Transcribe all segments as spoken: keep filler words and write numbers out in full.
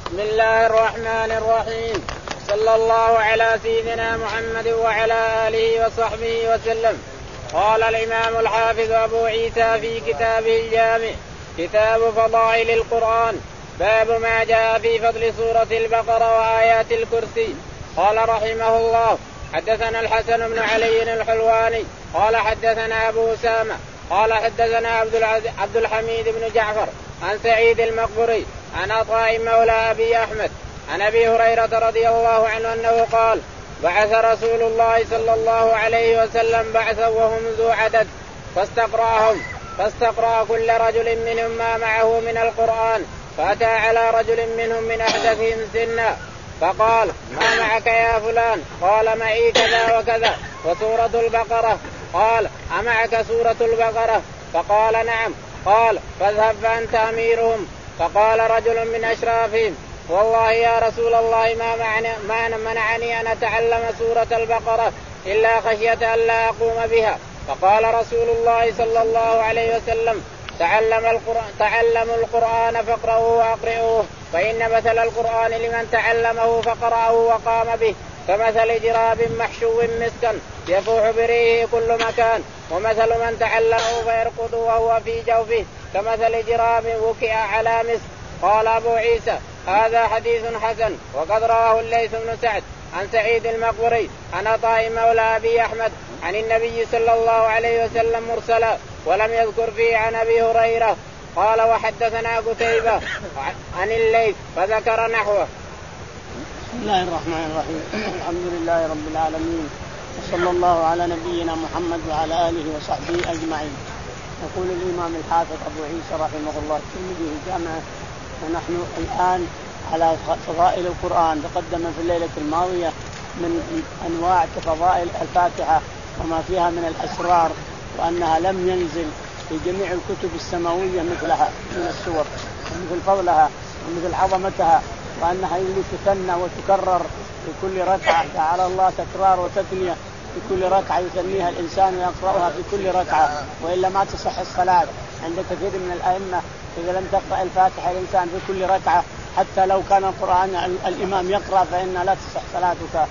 بسم الله الرحمن الرحيم. صلى الله على سيدنا محمد وعلى آله وصحبه وسلم. قال الإمام الحافظ أبو عيسى في كتابه الجامع كتاب فضائل القرآن باب ما جاء في فضل سورة البقرة وآيات الكرسي. قال رحمه الله حدثنا الحسن بن علي الحلواني قال حدثنا أبو أسامة قال حدثنا عبد الحميد بن جعفر عن سعيد المقبري عن عطاء مولى أبي أحمد عن أبي هريرة رضي الله عنه أنه قال بعث رسول الله صلى الله عليه وسلم بعثا وهم ذو عدد فاستقرأهم فاستقرأ كل رجل منهم ما معه من القرآن فأتى على رجل منهم من أحدثهم سنا فقال ما معك يا فلان؟ قال معي كذا وكذا وسورة البقرة. قال أمعك سورة البقرة؟ فقال نعم. قال فاذهب فأنت أميرهم. فقال رجل من أشرافهم والله يا رسول الله ما, معني ما منعني أن أتعلم سورة البقرة إلا خشية أن لا أقوم بها. فقال رسول الله صلى الله عليه وسلم تعلم القرآن تعلموا القرآن فاقرأوه وأقرئوه فإن مثل القرآن لمن تعلمه فقرأه وقام به كمثل جراب محشو مسكا يفوح بريه كل مكان ومثل من تعلمه فيرقد وهو في جوفه كمثل جراب وكئ على مسك. قال أبو عيسى هذا حديث حسن. وقد رواه الليث بن سعد عن سعيد المقبري عن عطاء مولى أبي أحمد عن النبي صلى الله عليه وسلم مرسلا ولم يذكر فيه عن أبي هريرة. قال وحدثنا قتيبة عن الليث فذكر نحوه. بسم الله الرحمن الرحيم. الحمد لله رب العالمين وصلى الله على نبينا محمد وعلى آله وصحبه أجمعين. يقول الإمام الحافظ أبو عيسى رحمه الله الترمذي جامعه ونحن الآن على فضائل القرآن. تقدم في الليلة الماضية من أنواع كفضائل الفاتحة وما فيها من الأسرار وأنها لم ينزل في جميع الكتب السماوية مثلها من السور ومثل فضلها ومثل عظمتها وأنها اللي تثنى وتكرر في كل ركعة. جعل الله تكرار وتثنية في كل ركعة يثنيها الإنسان ويقرأها في كل ركعة وإلا ما تصح الصلاة. عند كثير من الأئمة إذا لم تقرأ الفاتحة الإنسان في كل ركعة حتى لو كان القرآن الإمام يقرأ فإن لا تصح صلاتك.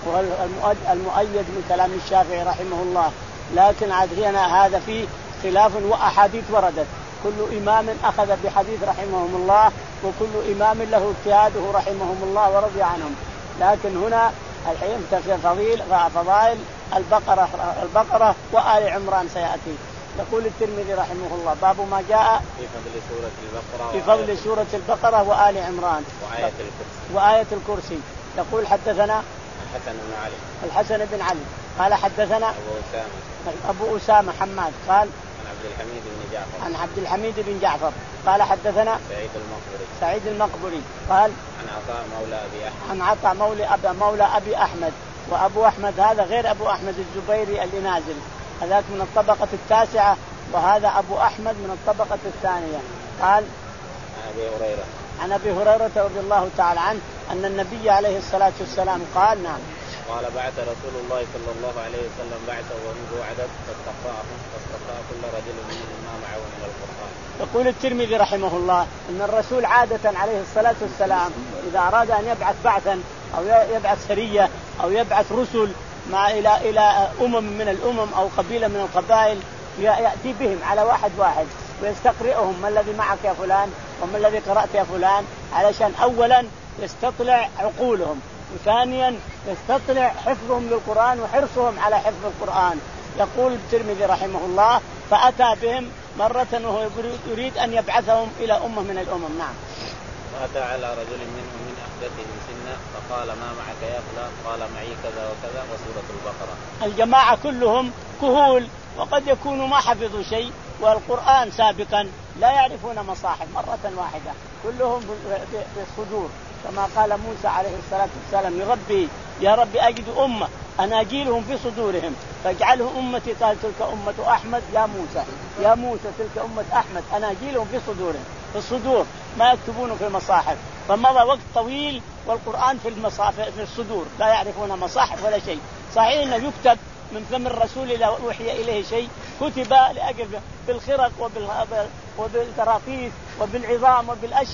والمؤيد من كلام الشافعي رحمه الله. لكن هنا هذا فيه خلاف وأحاديث وردت كل إمام أخذ بحديث رحمهم الله وكل إمام له اجتهاده رحمهم الله ورضي عنهم. لكن هنا الحين تفضيل فضائل البقرة البقرة وآل عمران سيأتي. يقول الترمذي رحمه الله باب ما جاء في فضل سورة البقرة في فضل سورة البقرة وآل عمران وآية الكرسي. وآية الكرسي. يقول حدثنا الحسن بن علي الحسن بن علي قال حدثنا أبو أسامة أبو أسامة حماد قال عن عبد الحميد بن جعفر عن عبد الحميد بن جعفر قال حدثنا سعيد المقبري سعيد المقبري قال عن عطاء مولى أبي أحمد عن عطاء مولى أبي مولى أبي أحمد. وأبو أحمد هذا غير أبو أحمد الزبيري اللي نازل هذاك من الطبقة التاسعة وهذا أبو أحمد من الطبقة الثانية. قال عن أبي هريرة عن أبي هريرة رضي الله تعالى عنه أن النبي عليه الصلاة والسلام قال نعم قال بعث رسول الله صلى الله عليه وسلم بعثا وهم ذو عدد فاستقرأهم فاستقرأ كل رجل منهم ما معه من القرآن. يقول الترمذي رحمه الله أن الرسول عادة عليه الصلاة والسلام إذا أراد أن يبعث بعثا أو يبعث سرية أو يبعث رسل مع إلى إلى أمم من الأمم أو قبيلة من القبائل يأتي بهم على واحد واحد ويستقرئهم ما الذي معك يا فلان وما الذي قرأت يا فلان علشان أولا يستطلع عقولهم وثانيا يستطلع حفظهم للقرآن وحرصهم على حفظ القرآن. يقول الترمذي رحمه الله فأتى بهم مرة وهو يريد أن يبعثهم إلى أمة من الأمم. نعم. فأتى على رجل منهم من أحدثهم سنا فقال ما معك يا فلان؟ قال معي كذا وكذا وسورة البقرة. الجماعة كلهم كهول وقد يكونوا ما حفظوا شيء والقرآن سابقا لا يعرفون مصاحف مرة واحدة كلهم في الصدور كما قال موسى عليه الصلاة والسلام لربي يا رب أجد أمة أناجيلهم في صدورهم فاجعله أمتي. قال تلك أمة أحمد يا موسى يا موسى تلك أمة أحمد أناجيلهم في صدورهم في الصدور ما يكتبونه في المصاحف. فمضى وقت طويل والقرآن في المصاحف في الصدور لا يعرفون مصاحف ولا شيء. صحيح أنه يكتب من فم الرسول إذا أوحي إليه شيء كتب لأجل بالخرق وبالتراطيس وبالعظام وبالأشياء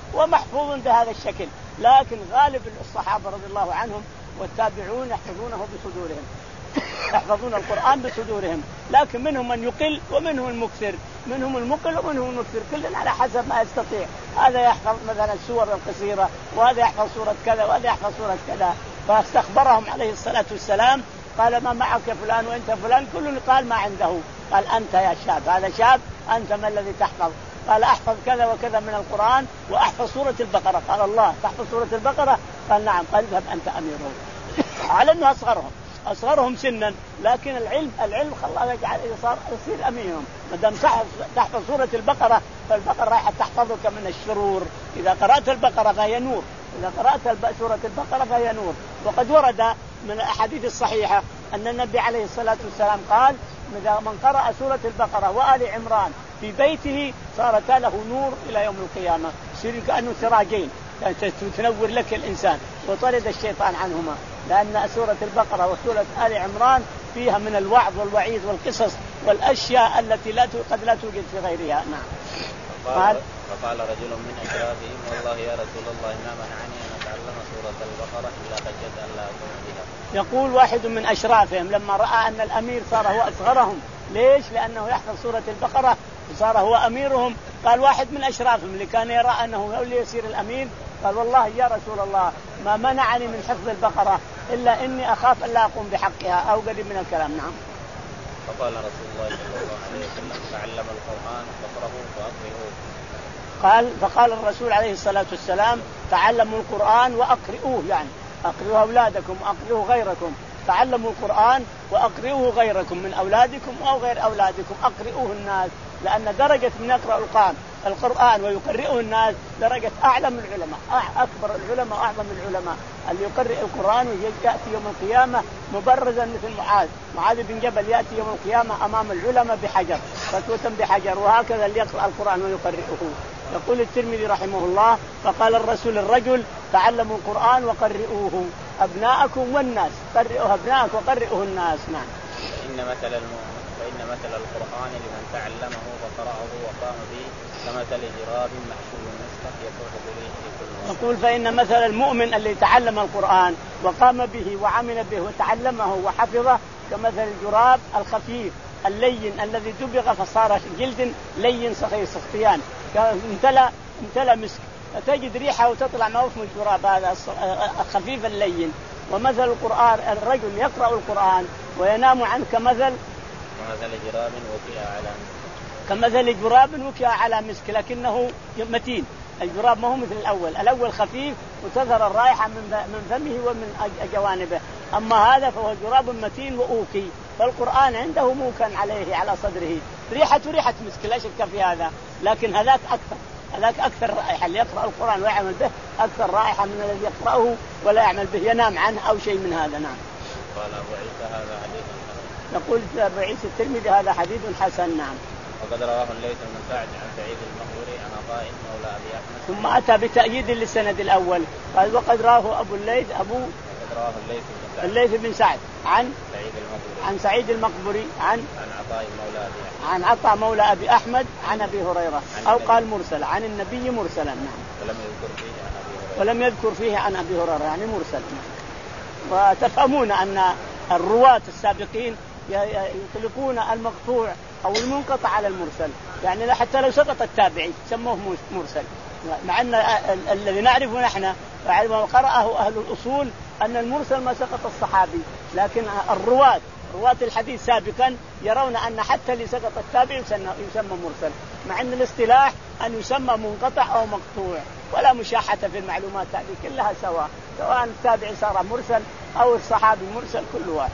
ومحفوظ بهذا الشكل. لكن غالب الصحابة رضي الله عنهم والتابعون يحفظونه بصدورهم يحفظون القرآن بصدورهم، لكن منهم من يقل ومنهم المكثر، منهم المقل ومنهم المكثر، كل على حسب ما يستطيع. هذا يحفظ مثلا السور القصيرة، وهذا يحفظ سورة كذا، وهذا يحفظ سورة كذا. فاستخبرهم عليه الصلاة والسلام قال ما معك يا فلان وانت فلان؟ كل قال ما عنده. قال انت يا شاب، هذا شاب، انت ما الذي تحفظ؟ قال احفظ كذا وكذا من القرآن واحفظ سورة البقرة. قال الله تحفظ سورة البقرة؟ قال نعم. قال اذهب انت اميرهم. على انه اصغرهم اصغرهم سنا، لكن العلم العلم خلاه يجعل صار يصير امينهم. ما دام تحفظ سوره البقره فالبقره رايحه تحفظك من الشرور. اذا قرات البقره فهي نور، اذا قرات سوره البقره فهي نور. وقد ورد من الاحاديث الصحيحه ان النبي عليه الصلاه والسلام قال من قرأ سوره البقره وآل عمران في بيته صارت له نور الى يوم القيامه، يصير كانه سراجين تنور لك الانسان وطرد الشيطان عنهما. لأن سورة البقرة وسورة آل عمران فيها من الوعظ والوعيد والقصص والأشياء التي لا قد لا توجد في غيرها. نعم. فقال, فقال رجل من أشرافهم والله يا رسول الله ما منعني أن أتعلم سورة البقرة إلا خشيت أن لا أكون بها. يقول واحد من أشرافهم لما رأى أن الأمير صار هو أصغرهم، ليش؟ لأنه يحفظ سورة البقرة صار هو أميرهم. قال واحد من أشرافهم اللي كان يرى أنه هو اللي يصير الأمير، قال والله يا رسول الله ما منعني من حفظ البقرة إلا إني أخاف أن لا أقوم بحقها أو قريب من الكلام. نعم. فقال رسول الله صلى الله عليه وسلم تعلم القرآن فاقرأوه وأقرئوه. قال فقال الرسول عليه الصلاة والسلام تعلموا القرآن وأقرئوه، يعني أقرئوه أولادكم وأقرئوه غيركم. تعلموا القرآن وأقرئوه غيركم من أولادكم أو غير أولادكم، أقرئوه الناس، لأن درجة من يقرأ القرآن القرآن ويقرئه الناس درجة أعلى من العلماء، أكبر العلماء وأعظم العلماء. اللي يقرئ القرآن ويأتي يوم القيامة مبرزا مثل معاذ معاذ بن جبل يأتي يوم القيامة أمام العلماء بحجر فتوة بحجر، وهكذا اللي يقرأ القرآن ويقرئه. يقول الترمذي رحمه الله فقال الرسول الرجل تعلموا القرآن وقرئوه أبناءكم والناس، قرئوا أبناءك وقرئوه الناس. نعم. فإن مثل المؤمن فإن مثل القرآن لمن تعلمه وقرأه وقام به كمثل جراب محشو مسك يطوف به في كل وقت. يقول فإن مثل المؤمن الذي تعلم القرآن وقام به وعمل به وتعلمه وحفظه كمثل الجراب الخفيف اللين الذي دبغ فصار جلد لين صغير صفتيان امتلأ امتلأ مسك، فتجد ريحه وتطلع ما اسمه الجراب هذا الخفيف اللين. ومثل القرآن الرجل يقرأ القرآن وينام عنه كمثل كمثل جراب وكئ على مسك كمثل جراب وكئ على مسك لكنه متين. الجراب ما هو مثل الأول، الأول خفيف وتظهر الرائحة من فمه ومن جوانبه، أما هذا فهو جراب متين وأوكي. فالقرآن عنده موكا عليه على صدره ريحة ريحة مسك لا شك في هذا، لكن هذاك أكثر هذاك أكثر رائحة. اللي يقرأ القرآن ويعمل به أكثر رائحة من الذي يقرأه ولا يعمل به ينام عنه أو شيء من هذا. نعم. قال أبو عيسى هذا حديث حسن. يقول أبو عيسى الترمذي هذا حديث حسن. نعم. وقد رواه الليث بن سعد عن سعيد المقبري عن عطاء مولى أبي أحمد. ثم أتى بتأييد للسند الأول قال وقد رواه أبو الليث أبو وقد رواه الليث بن سعد الليث بن سعد عن سعيد المقبري عن سعيد المقبري عن عن عطاء مولى أبي أحمد عن عطاء مولى أبي أحمد عن أبي هريرة أو قال مرسل عن النبي مرسلا. نعم. ولم يذكر فيه عن أبي هريرة ولم يذكر فيه عن أبي هريرة يعني مرسل. وتفهمون أن الرواة السابقين يطلقون المقطوع أو المنقطع على المرسل، يعني حتى لو سقط التابعي سموه مرسل، مع أن الذي نعرفه نحن وقرأه أهل الأصول أن المرسل ما سقط الصحابي، لكن الرواة رواة الحديث سابقا يرون أن حتى اللي سقط التابع يسمى مرسل، مع أن الاصطلاح أن يسمى منقطع أو مقطوع، ولا مشاحة في المعلومات هذه كلها سواء، سواء التابع صار مرسل أو الصحابي مرسل كل واحد.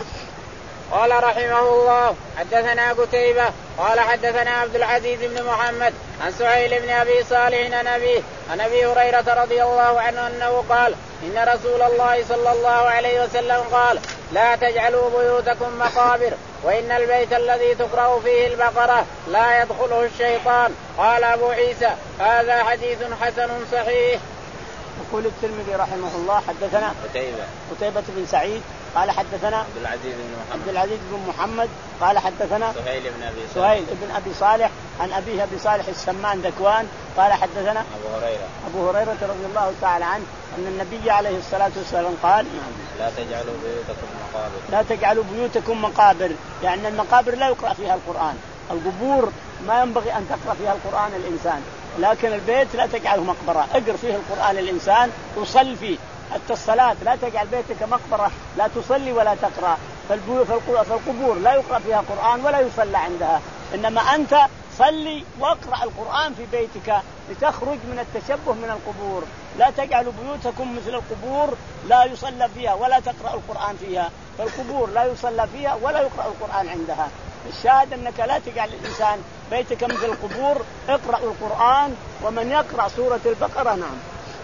قال رحمه الله حدثنا قتيبة قال حدثنا عبد العزيز بن محمد عن سهيل بن أبي صالح عن أبيه عن أبي هريرة رضي الله عنه أنه قال إن رسول الله صلى الله عليه وسلم قال لا تجعلوا بيوتكم مقابر وإن البيت الذي تقرأ فيه البقرة لا يدخله الشيطان. قال أبو عيسى هذا حديث حسن صحيح. يقول الترمذي رحمه الله حدثنا قتيبة قتيبة بن سعيد قال حدثنا عبد العزيز بن محمد عبد العزيز بن محمد قال حدثنا سهيل بن أبي صالح سهيل بن أبي صالح عن أبيه أبي صالح السمان ذكوان قال حدثنا أبو هريرة أبو هريرة رضي الله تعالى عنه أن النبي عليه الصلاة والسلام قال لا تجعلوا بيوتكم مقابر لا تجعلوا بيوتكم مقابر، يعني المقابر لا يقرأ فيها القرآن، القبور ما ينبغي أن تقرأ فيها القرآن الإنسان، لكن البيت لا تجعله مقبرة، اقرأ فيه القرآن الإنسان وصل فيه، حتى الصلاة لا تجعل بيتك مقبرة لا تصلي ولا تقرأ. فالقبور لا يقرأ فيها قرآن ولا يصلى عندها، إنما أنت صلي واقرأ القرآن في بيتك لتخرج من التشبه من القبور. لا تجعلوا بيوتكم مثل القبور لا يصلى فيها ولا تقرأ القرآن فيها، فالقبور لا يصلى فيها ولا يقرأ القرآن عندها. الشاهد أنك لا تجعل الإنسان بيتك مثل القبور، اقرأ القرآن، ومن يقرأ سورة البقرة نعم.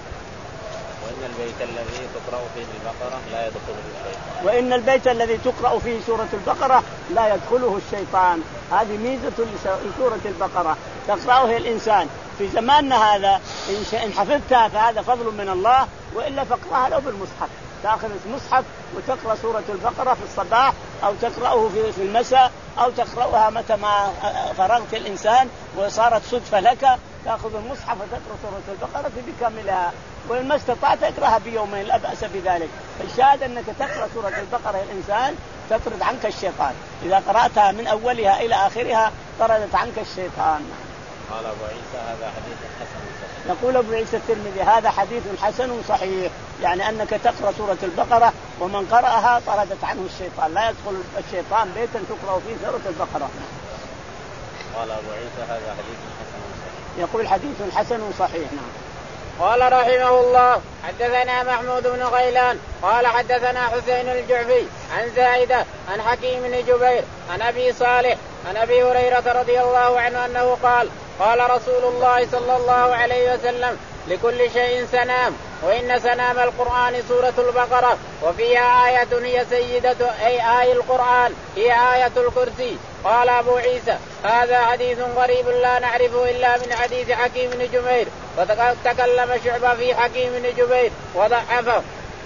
وإن البيت الذي تقرأ فيه البقرة لا يدخله الشيطان وإن البيت الذي تقرأ فيه سورة البقرة لا يدخله الشيطان. هذه ميزة لسورة البقرة، تقرأه الإنسان في زماننا هذا، إن حفظتها فهذا فضل من الله، وإلا فاقرأها لو بالمصحف، تأخذ المصحف وتقرأ سورة البقرة في الصباح أو تقرأه في المساء أو تقرأها متى ما فرغت الإنسان وصارت صدفة لك، تأخذ المصحف وتقرأ سورة البقرة بكاملها، وإن ما استطعت اقرأها بيومين لا بأس بذلك. الشاهد أنك تقرأ سورة البقرة الإنسان تطرد عنك الشيطان، إذا قرأتها من أولها إلى آخرها طردت عنك الشيطان. قال أبو عيسى هذا حديث حسن صحيح. يقول أبو عيسى الترمذي هذا حديث حسن صحيح، يعني أنك تقرأ سورة البقرة ومن قرأها طردت عنه الشيطان، لا يدخل الشيطان بيتا تقرأ فيه سورة البقرة. قال أبو عيسى هذا حديث حسن صحيح. يقول حديث حسن صحيح. نعم. قال رحمه الله حدثنا محمود بن غيلان قال حدثنا حسين الجعفي عن زائدة عن حكيم بن جبير عن أبي صالح عن أبي هريرة رضي الله عنه أنه قال قال رسول الله صلى الله عليه وسلم لكل شيء سنام، وإن سنام القرآن سورة البقرة، وفيها آية هي سيدة أي آي القرآن هي آية الكرسي. قال أبو عيسى هذا حديث غريب لا نعرفه إلا من حديث حكيم بن جبير، وتكلم شعبة في حكيم بن جبير وضعفه.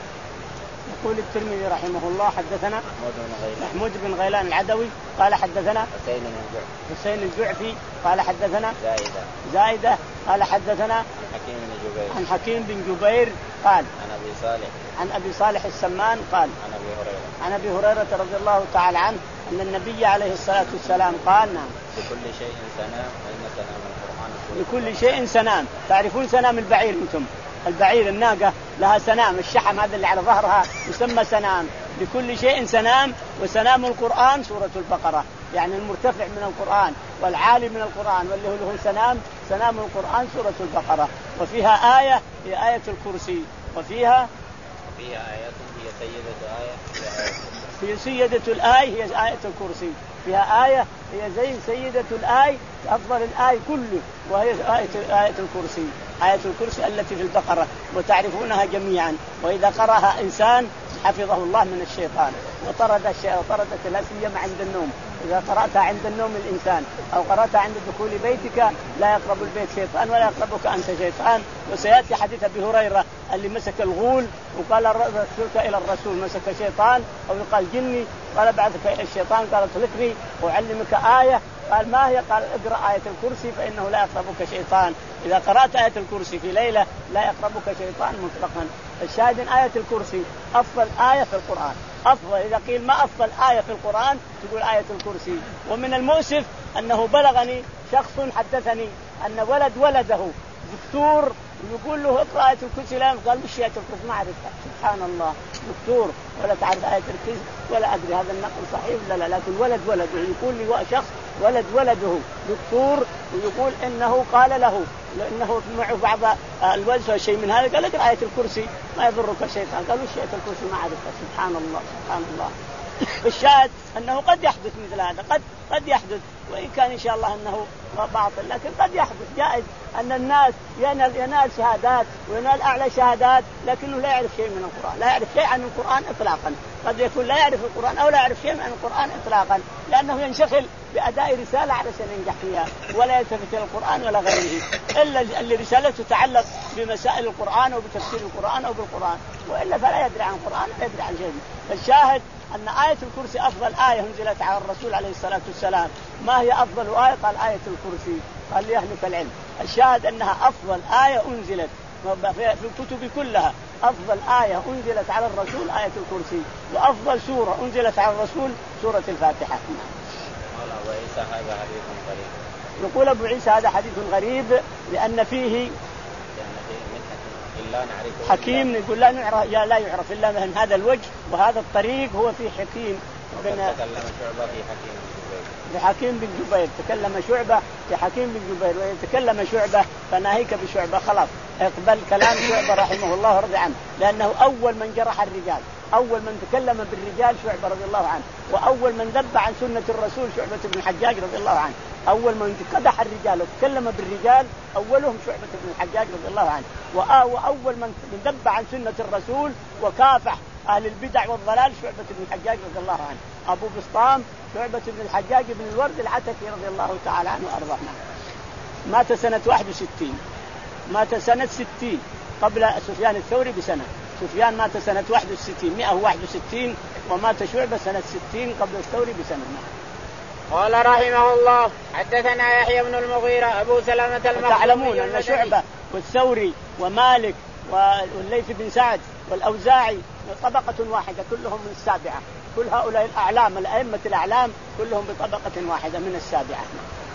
يقول الترمذي رحمه الله حدثنا محمود بن غيلان العدوي قال حدثنا حسين الجعفي حسين الجعفي قال حدثنا زائدة زائدة قال حدثنا حكيم بن جبير عن حكيم بن جبير قال عن أبي صالح عن أبي صالح السمان قال عن أبي هريرة عن أبي هريرة رضي الله تعالى عنه أن النبي عليه الصلاة والسلام قال نعم لكل شيء سنام وإن سنام القرآن لكل شيء سنام. تعرفون سنام البعير أنتم؟ البعير الناقة لها سنام، الشحم هذا اللي على ظهرها يسمى سنام. لكل شيء سنام، وسنام القرآن سورة البقرة، يعني المرتفع من القرآن والعالي من القرآن واللي هو له سنام، سنام القرآن سورة البقرة. وفيها آية هي آية الكرسي، وفيها فيها آية هي سيدة آية هي سيدة الآية هي آية الكرسي. فيها آية هي زي سيدة الآية أفضل الآية كله، وهي آية آية الكرسي، آية الكرسي التي في البقرة وتعرفونها جميعا. وإذا قرأها إنسان حفظه الله من الشيطان وطرد الشيطان وطردت لا سيما عند النوم. إذا قرأتها عند النوم الإنسان أو قرأتها عند دخول بيتك لا يقرب البيت شيطان ولا يقربك أنت شيطان. وسيأتي حديث أبي هريرة اللي مسك الغول وقال رسلك إلى الرسول مسك شيطان أو يقال جني، قال بعثك إلى الشيطان قال اطلقني وأعلمك آية، قال ما هي؟ قال اقرأ آية الكرسي فإنه لا يقربك شيطان. إذا قرأت آية الكرسي في ليلة لا يقربك شيطان مطلقا. الشاهد إن آية الكرسي أفضل آية في القرآن، أفضل. إذا قيل ما أفضل آية في القرآن تقول آية الكرسي. ومن المؤسف أنه بلغني شخص حدثني أن ولد ولده دكتور ويقول له اقرأ آية الكرسي، لا قال مش آية الكرسي ما عرفتها. سبحان الله، دكتور ولا تعرف آية الكرسي ولا أدري هذا النقل صحيح ولا لا، لكن ولد ولده يقول لي شخص ولد ولده دكتور ويقول إنه قال له لأنه معه بعض الوزن أو شيء من هذا قال اقرأ آية الكرسي ما يضرك الشيطان، قال وش آية الكرسي ما عرفتها. سبحان الله سبحان الله. الشاهد أنه قد يحدث مثل هذا، قد قد يحدث، وإن كان إن شاء الله أنه باطل لكن قد يحدث. جائز أن الناس ينال, ينال شهادات وينال أعلى شهادات لكنه لا يعرف شيء من القرآن، لا يعرف شيء عن القرآن إطلاقا. قد يكون لا يعرف القرآن أو لا يعرف شيء عن القرآن إطلاقا لأنه ينشغل بأداء رسالة علشان ينجح فيها ولا يلتفت إلى القرآن ولا غيره، إلا اللي رسالته تتعلق بمسائل القرآن أو بتفسير القرآن أو بالقرآن، وإلا فلا يدري عن القرآن لا يدري عن شيء. فالشاهد أن آية الكرسي أفضل آية أنزلت على الرسول عليه الصلاة والسلام. ما هي أفضل آية؟ قال آية الكرسي، قال لأهلك العلم. الشاهد أنها أفضل آية أنزلت في الكتب كلها. أفضل آية أنزلت على الرسول آية الكرسي، وأفضل سورة أنزلت على الرسول سورة الفاتحة. قال أبو عيسى هذا حديث غريب. يقول أبو عيسى هذا حديث غريب لأن فيه حكيم. يقول لا نعرف لا يعرف إلا من هذا الوجه وهذا الطريق، هو في حكيم. تكلم شعبة في حكيم في حكيم بن جبير، تكلم شعبة في حكيم بن جبير، ويتكلم شعبة فناهيك بشعبة خلاص اقبل كلام شعبة رحمه الله ورضي عنه، لأنه أول من جرح الرجال، أول من تكلم بالرجال شعبة رضي الله عنه، وأول من ذب عن سنة الرسول شعبة بن الحجاج رضي الله عنه. أول من قدح الرجال وتكلم بالرجال أولهم شعبة بن الحجاج رضي الله عنه، وأول من ذب عن سنة الرسول وكافح أهل البدع والضلال شعبة بن الحجاج رضي الله عنه. أبو بسطام شعبة بن الحجاج بن الورد العتكي رضي الله تعالى عنه وأرضاه. مات سنة واحد وستين، مات سنة ستين قبل سفيان الثوري بسنة. سفيان مات سنة واحد وستين مئة وواحد وستين، ومات شعبة سنة ستين قبل الثوري بسنة. قال رحمه الله حدثنا يحيى بن المغيرة أبو سلمة المخزومي. تعلمون أن شعبة والثوري ومالك والليث بن سعد والأوزاعي طبقة واحدة، كلهم من السابعة. كل هؤلاء الأعلام الأئمة الأعلام كلهم بطبقة واحدة من السابعة.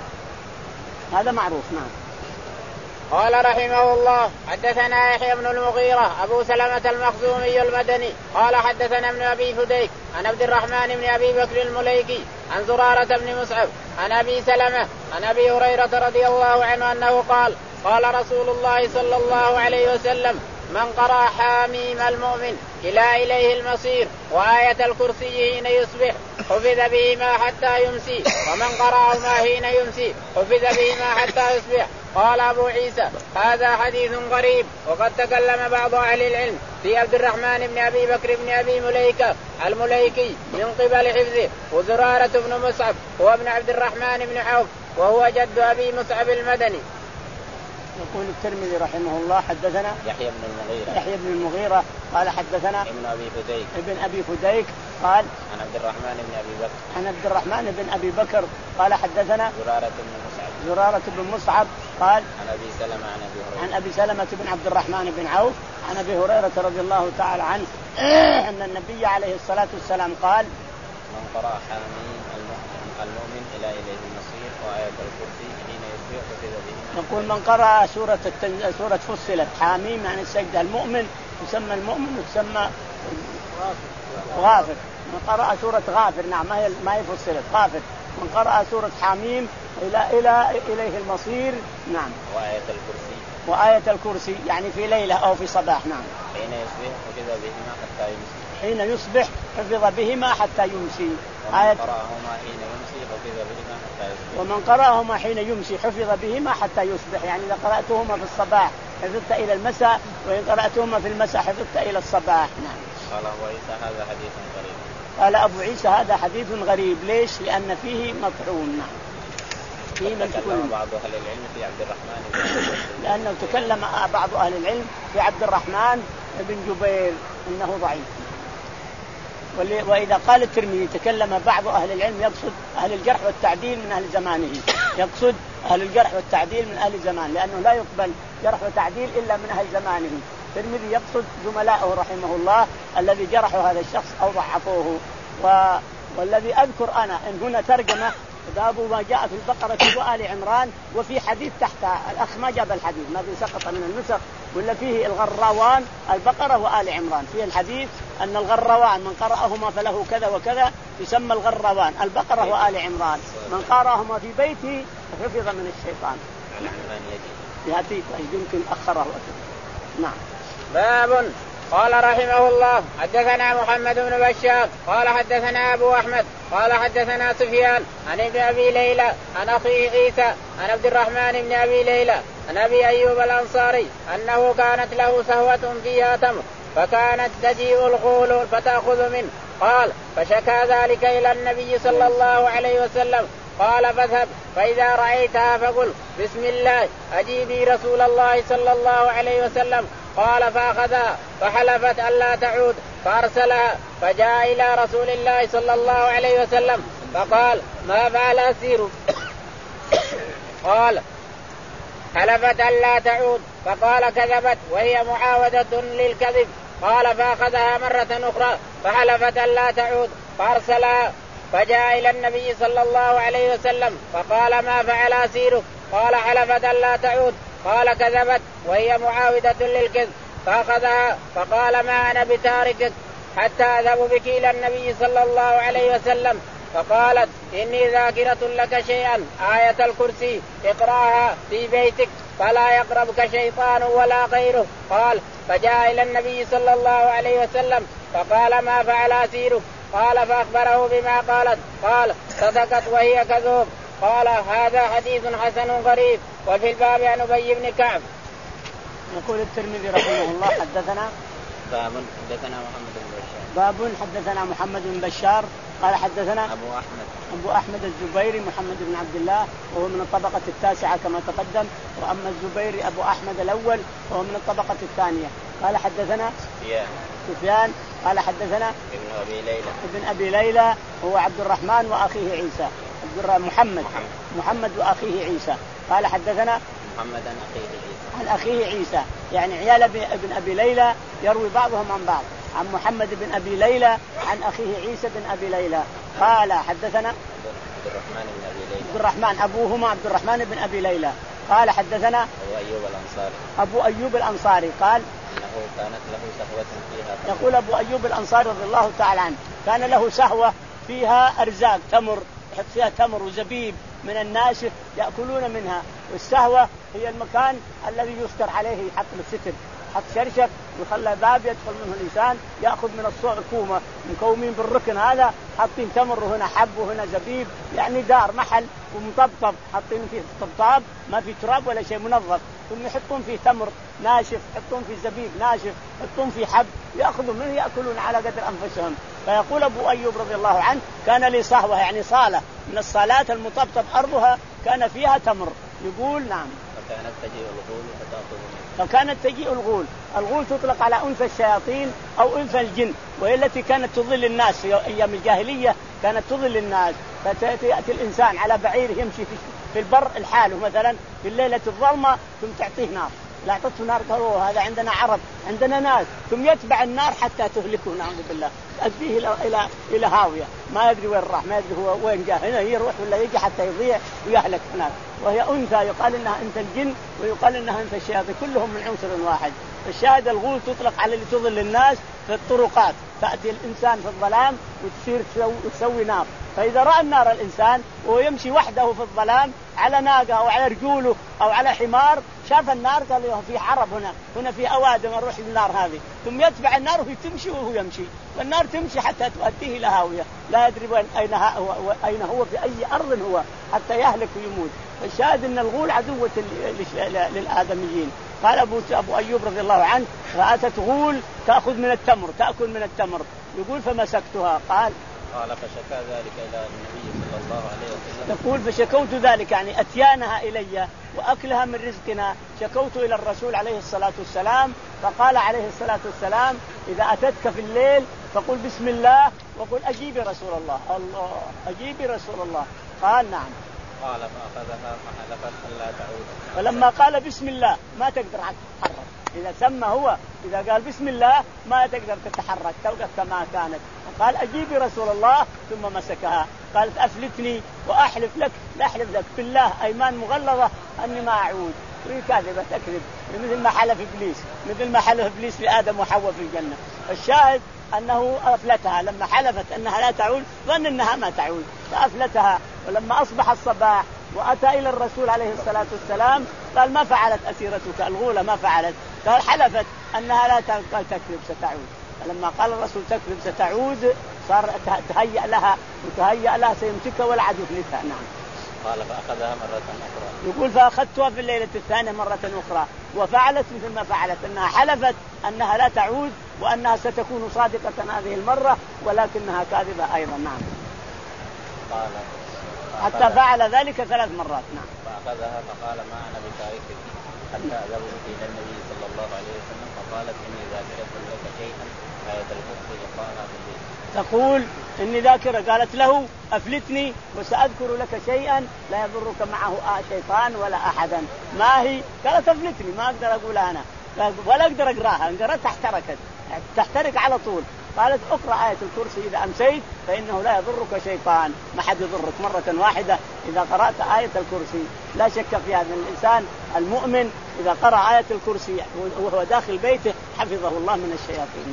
هذا معروف. نعم. قال رحمه الله حدثنا يحيى بن المغيرة أبو سلمة المخزومي المدني قال حدثنا ابن أبي فديك عن عبد الرحمن بن أبي بكر المليكي عن زرارة بن مصعب عن أبي سلمة عن أبي هريرة رضي الله عنه أنه قال قال رسول الله صلى الله عليه وسلم من قرأ حاميم المؤمن إلى إليه المصير وآية الكرسي حين يصبح حفظ بهما حتى يمسي، ومن قرأهما حين يمسي حفظ بهما حتى يصبح. قال أبو عيسى هذا حديث غريب. وقد تكلم بعض أهل العلم في عبد الرحمن بن أبي بكر بن أبي مليكة المليكي من قبل حفظه، وزرارة بن مصعب هو ابن عبد الرحمن بن عوف وهو جد أبي مصعب المدني. يقول الترمذي رحمه الله حدثنا يحيى بن المغيرة يحيى بن المغيرة قال حدثنا ابن أبي فديك ابن أبي فديك قال عن عبد الرحمن بن أبي بكر عن عبد الرحمن بن أبي بكر قال حدثنا زرارة بن مصعب زرارة بن مصعب قال عن أبي سلمة عن أبي هريرة عن أبي سلمة بن عبد الرحمن بن عوف عن أبي هريرة رضي الله تعالى عنه أن النبي عليه الصلاة والسلام قال من قرأ حاميم المؤمن إلى إليه المصير وآية الكرسي حين يصبح حفظ بهما. يقول من قرأ سورة التنز... سورة فصلت حاميم يعني السجدة، المؤمن يسمى المؤمن وتسمى غافر. من قرأ سورة غافر نعم ما هي ما هي فصلت غافر. من قرأ سورة حاميم إلى إلى إليه المصير نعم. وآية الكرسي وآية الكرسي يعني في ليلة أو في صباح نعم. حين يصبح حفظ بهما حتى يمسي. حين يصبح حفظ بهما حتى يمسي. ومن قرأهما حين يمسي حفظ بهما حتى يصبح. ومن قرأهما حين يمسي حفظ بهما حتى يصبح، يعني إذا قرأتهما في الصباح حفظت إلى المساء، وإن قرأتهما في المساء حفظت إلى الصباح. نعم. قال أبو عيسى هذا حديث غريب. قال أبو عيسى هذا حديث غريب. ليش؟ لأن فيه مطعون. نعم. فيه تكلم بعض أهل العلم في عبد الرحمن بن جبير لأنه تكلم بعض أهل العلم في عبد الرحمن بن جبير إنه ضعيف. وإذا قال الترمذي تكلم بعض أهل العلم يقصد أهل الجرح والتعديل من أهل زمانه، يقصد أهل الجرح والتعديل من أهل زمان، لأنه لا يقبل جرح وتعديل إلا من أهل زمانه. الترمذي يقصد زملائه رحمه الله الذي جرحوا هذا الشخص أو ضعفوه. و... والذي أذكر أنا إن هنا ترجمة باب ما جاء في البقرة وآل عمران، وفي حديث تحتها الأخ ما جاب الحديث ما سقط من النسخ، ولا فيه الغراوان البقرة وآل عمران، فيه الحديث أن الغراوان من قرأهما فله كذا وكذا يسمى الغراوان البقرة وآل عمران، من قرأهما في بيته حفظ من الشيطان. يأتي يمكن أخره. نعم. باب. قال رحمه الله حدثنا محمد بن بشار قال حدثنا أبو أحمد قال حدثنا سفيان عن ابن أبي ليلى عن أخيه عيسى عن عبد الرحمن بن أبي ليلى عن أبي أيوب الأنصاري أنه كانت له سهوة فيها تمر فكانت تجيء الغول فتأخذ منه. قال فشكى ذلك إلى النبي صلى الله عليه وسلم قال فاذهب فإذا رأيتها فقل بسم الله أجيبي رسول الله صلى الله عليه وسلم قال فأخذها فحلفت ألا تعود فأرسلها فجاء إلى رسول الله صلى الله عليه وسلم فقال ما فعل أسيرك؟ قال حلفت ألا تعود فقال كذبت وهي معاودة للكذب. قال فأخذها مرة أخرى فحلفت ألا تعود فأرسلها فجاء إلى النبي صلى الله عليه وسلم فقال ما فعل أسيرك؟ قال حلفت ألا تعود. قال كذبت وهي معاودة للكذب. فأخذها فقال ما أنا بتاركك حتى أذهب بك إلى النبي صلى الله عليه وسلم. فقالت إني ذاكرة لك شيئا آية الكرسي اقرأها في بيتك فلا يقربك شيطان ولا غيره. قال فجاء إلى النبي صلى الله عليه وسلم فقال ما فعل أسيرك؟ قال فأخبره بما قالت. قال صدقت وهي كذوب. قال هذا حديث حسن غريب. وفي الباب عن أبي بن كعب. يقول الترمذي رحمه الله حدثنا باب حدثنا محمد بن بشار باب حدثنا محمد بن بشار قال حدثنا أبو أحمد أبو أحمد الزبيري محمد بن عبد الله وهو من الطبقة التاسعة كما تقدم. وأما الزبيري أبو أحمد الأول وهو من الطبقة الثانية. قال حدثنا سفيان سفيان قال حدثنا ابن أبي ليلى ابن أبي ليلى هو عبد الرحمن وأخيه عيسى عبد الرحمن محمد محمد, محمد وأخيه عيسى. قال حدثنا محمد عن أخيه عيسى عن أخيه عيسى يعني عيال ابن أبي ليلى يروي بعضهم عن بعض عن محمد بن أبي ليلى عن أخيه عيسى بن أبي ليلى. قال حدثنا عبد الرحمن بن أبي ليلى عبد الرحمن أبوهما عبد الرحمن بن أبي ليلى. قال حدثنا أبو أيوب الأنصاري أبو أيوب الأنصاري قال أنه كانت له سهوة فيها. يقول أبو أيوب الأنصاري رضي الله تعالى عنه كان له سهوة فيها أرزاق تمر يحط فيها تمر وزبيب من الناس يأكلون منها. والسهوة هي المكان الذي يستر عليه يحط الستر حط شرشف ويخلى باب يدخل منه الإنسان يأخذ من الصوع كومة مكومين بالركن هذا حاطين تمر وهنا حب وهنا زبيب يعني دار محل ومطبطب حاطين فيه طبطاب ما في تراب ولا شيء منظف ثم يحطون فيه تمر ناشف يحطون فيه زبيب ناشف يحطون فيه حب يأخذوا منه يأكلون على قدر أنفسهم. فيقول أبو أيوب رضي الله عنه كان لي صهوة يعني صالة من الصالات المطبطب أرضها كان فيها تمر. يقول نعم فكانت تجيء الغول فتأخذ فكانت تجيء الغول. الغول تطلق على أنثى الشياطين أو أنثى الجن وهي التي كانت تضل الناس في أيام الجاهلية كانت تضل الناس. فتأتي الإنسان على بعير يمشي في البر الحال مثلا في الليلة الظلمة ثم تعطيه نار لا أعطته نار قالوا هذا عندنا عرب عندنا ناس ثم يتبع النار حتى تهلكه نعوذ بالله أديه إلى إلى إلى هاوية ما يدري وين راح ما يدري هو وين جاء هنا يروح ولا يجي حتى يضيع ويهلك هناك. وهي أنثى يقال إنها أنثى الجن ويقال إنها أنثى الشياطين كلهم من عنصر واحد. الشاهد الغول تطلق على اللي تضل الناس في الطرقات تأتي الإنسان في الظلام وتصير تسوي نار. فإذا رأى النار الإنسان وهو يمشي وحده في الظلام على ناقة أو على رجوله أو على حمار شاف النار قال له في عرب هنا هنا في أوادم نروح للنار هذه ثم يتبع النار وهي تمشي وهو يمشي والنار تمشي حتى تؤديه إلى هاوية لا يدري وين أين هو أين هو في أي أرض هو حتى يهلك ويموت. فالشاهد أن الغول عدوة للآدميين. قال أبو أبو أيوب رضي الله عنه فأتت غول تأخذ من التمر تأكل من التمر يقول فمسكتها. قال قال فشكى ذلك إلى النبي صلى الله عليه وسلم. يقول فشكوت ذلك يعني أتيانها إلي وأكلها من رزقنا شكوت إلى الرسول عليه الصلاة والسلام فقال عليه الصلاة والسلام إذا أتتك في الليل فقل بسم الله وقل أجيبي رسول الله الله أجيبي رسول الله. قال نعم. قال فأخذها فحلفت ألا تعود. فلما قال بسم الله ما تقدر تتحرك إذا سمى هو إذا قال بسم الله ما تقدر تتحرك توقف كما كانت. قال أجيبي رسول الله ثم مسكها. قالت أفلتني وأحلف لك لا أحلف لك بالله أيمان مغلظة أني ما أعود. وهي كاذبة تكذب مثل ما حلف إبليس مثل ما حلف إبليس لآدم وحواء في الجنة. الشاهد أنه أفلتها لما حلفت أنها لا تعود ظن أنها ما تعود فأفلتها. ولما أصبح الصباح وأتى إلى الرسول عليه الصلاة والسلام قال ما فعلت أسيرتك الغولة ما فعلت. قال حلفت أنها لا تكذب ستعود. فلما قال الرسول تكذب ستعود صار تهيأ لها وتهيأ لها سيمسكها والعد يفلتها. نعم. قال فأخذها مرة أخرى. يقول فأخذتها في الليلة الثانية مرة أخرى وفعلت مثل ما فعلت أنها حلفت أنها لا تعود وأنها ستكون صادقة هذه المرة ولكنها كاذبة أيضا. نعم. قال حتى فعل ذلك ثلاث مرات. نعم. فأخذها فقال ما أنا بتاركك حتى ذهبت الى النبي صلى الله عليه وسلم فقالت اني ذاكره لك شيئا آية الكرسي يقرأها في البيت. تقول إني ذاكرة، قالت له أفلتني وسأذكر لك شيئا لا يضرك معه شيطان ولا أحدا. ما هي؟ قالت أفلتني، ما أقدر أقولها أنا ولا أقدر أقراها، إن قرأت احترقت تحترق على طول. قالت اقرأ آية الكرسي إذا أمسيت فإنه لا يضرك شيطان، ما حد يضرك مرة واحدة إذا قرأت آية الكرسي. لا شك في هذا الإنسان المؤمن إذا قرأ آية الكرسي وهو داخل بيته حفظه الله من الشياطين.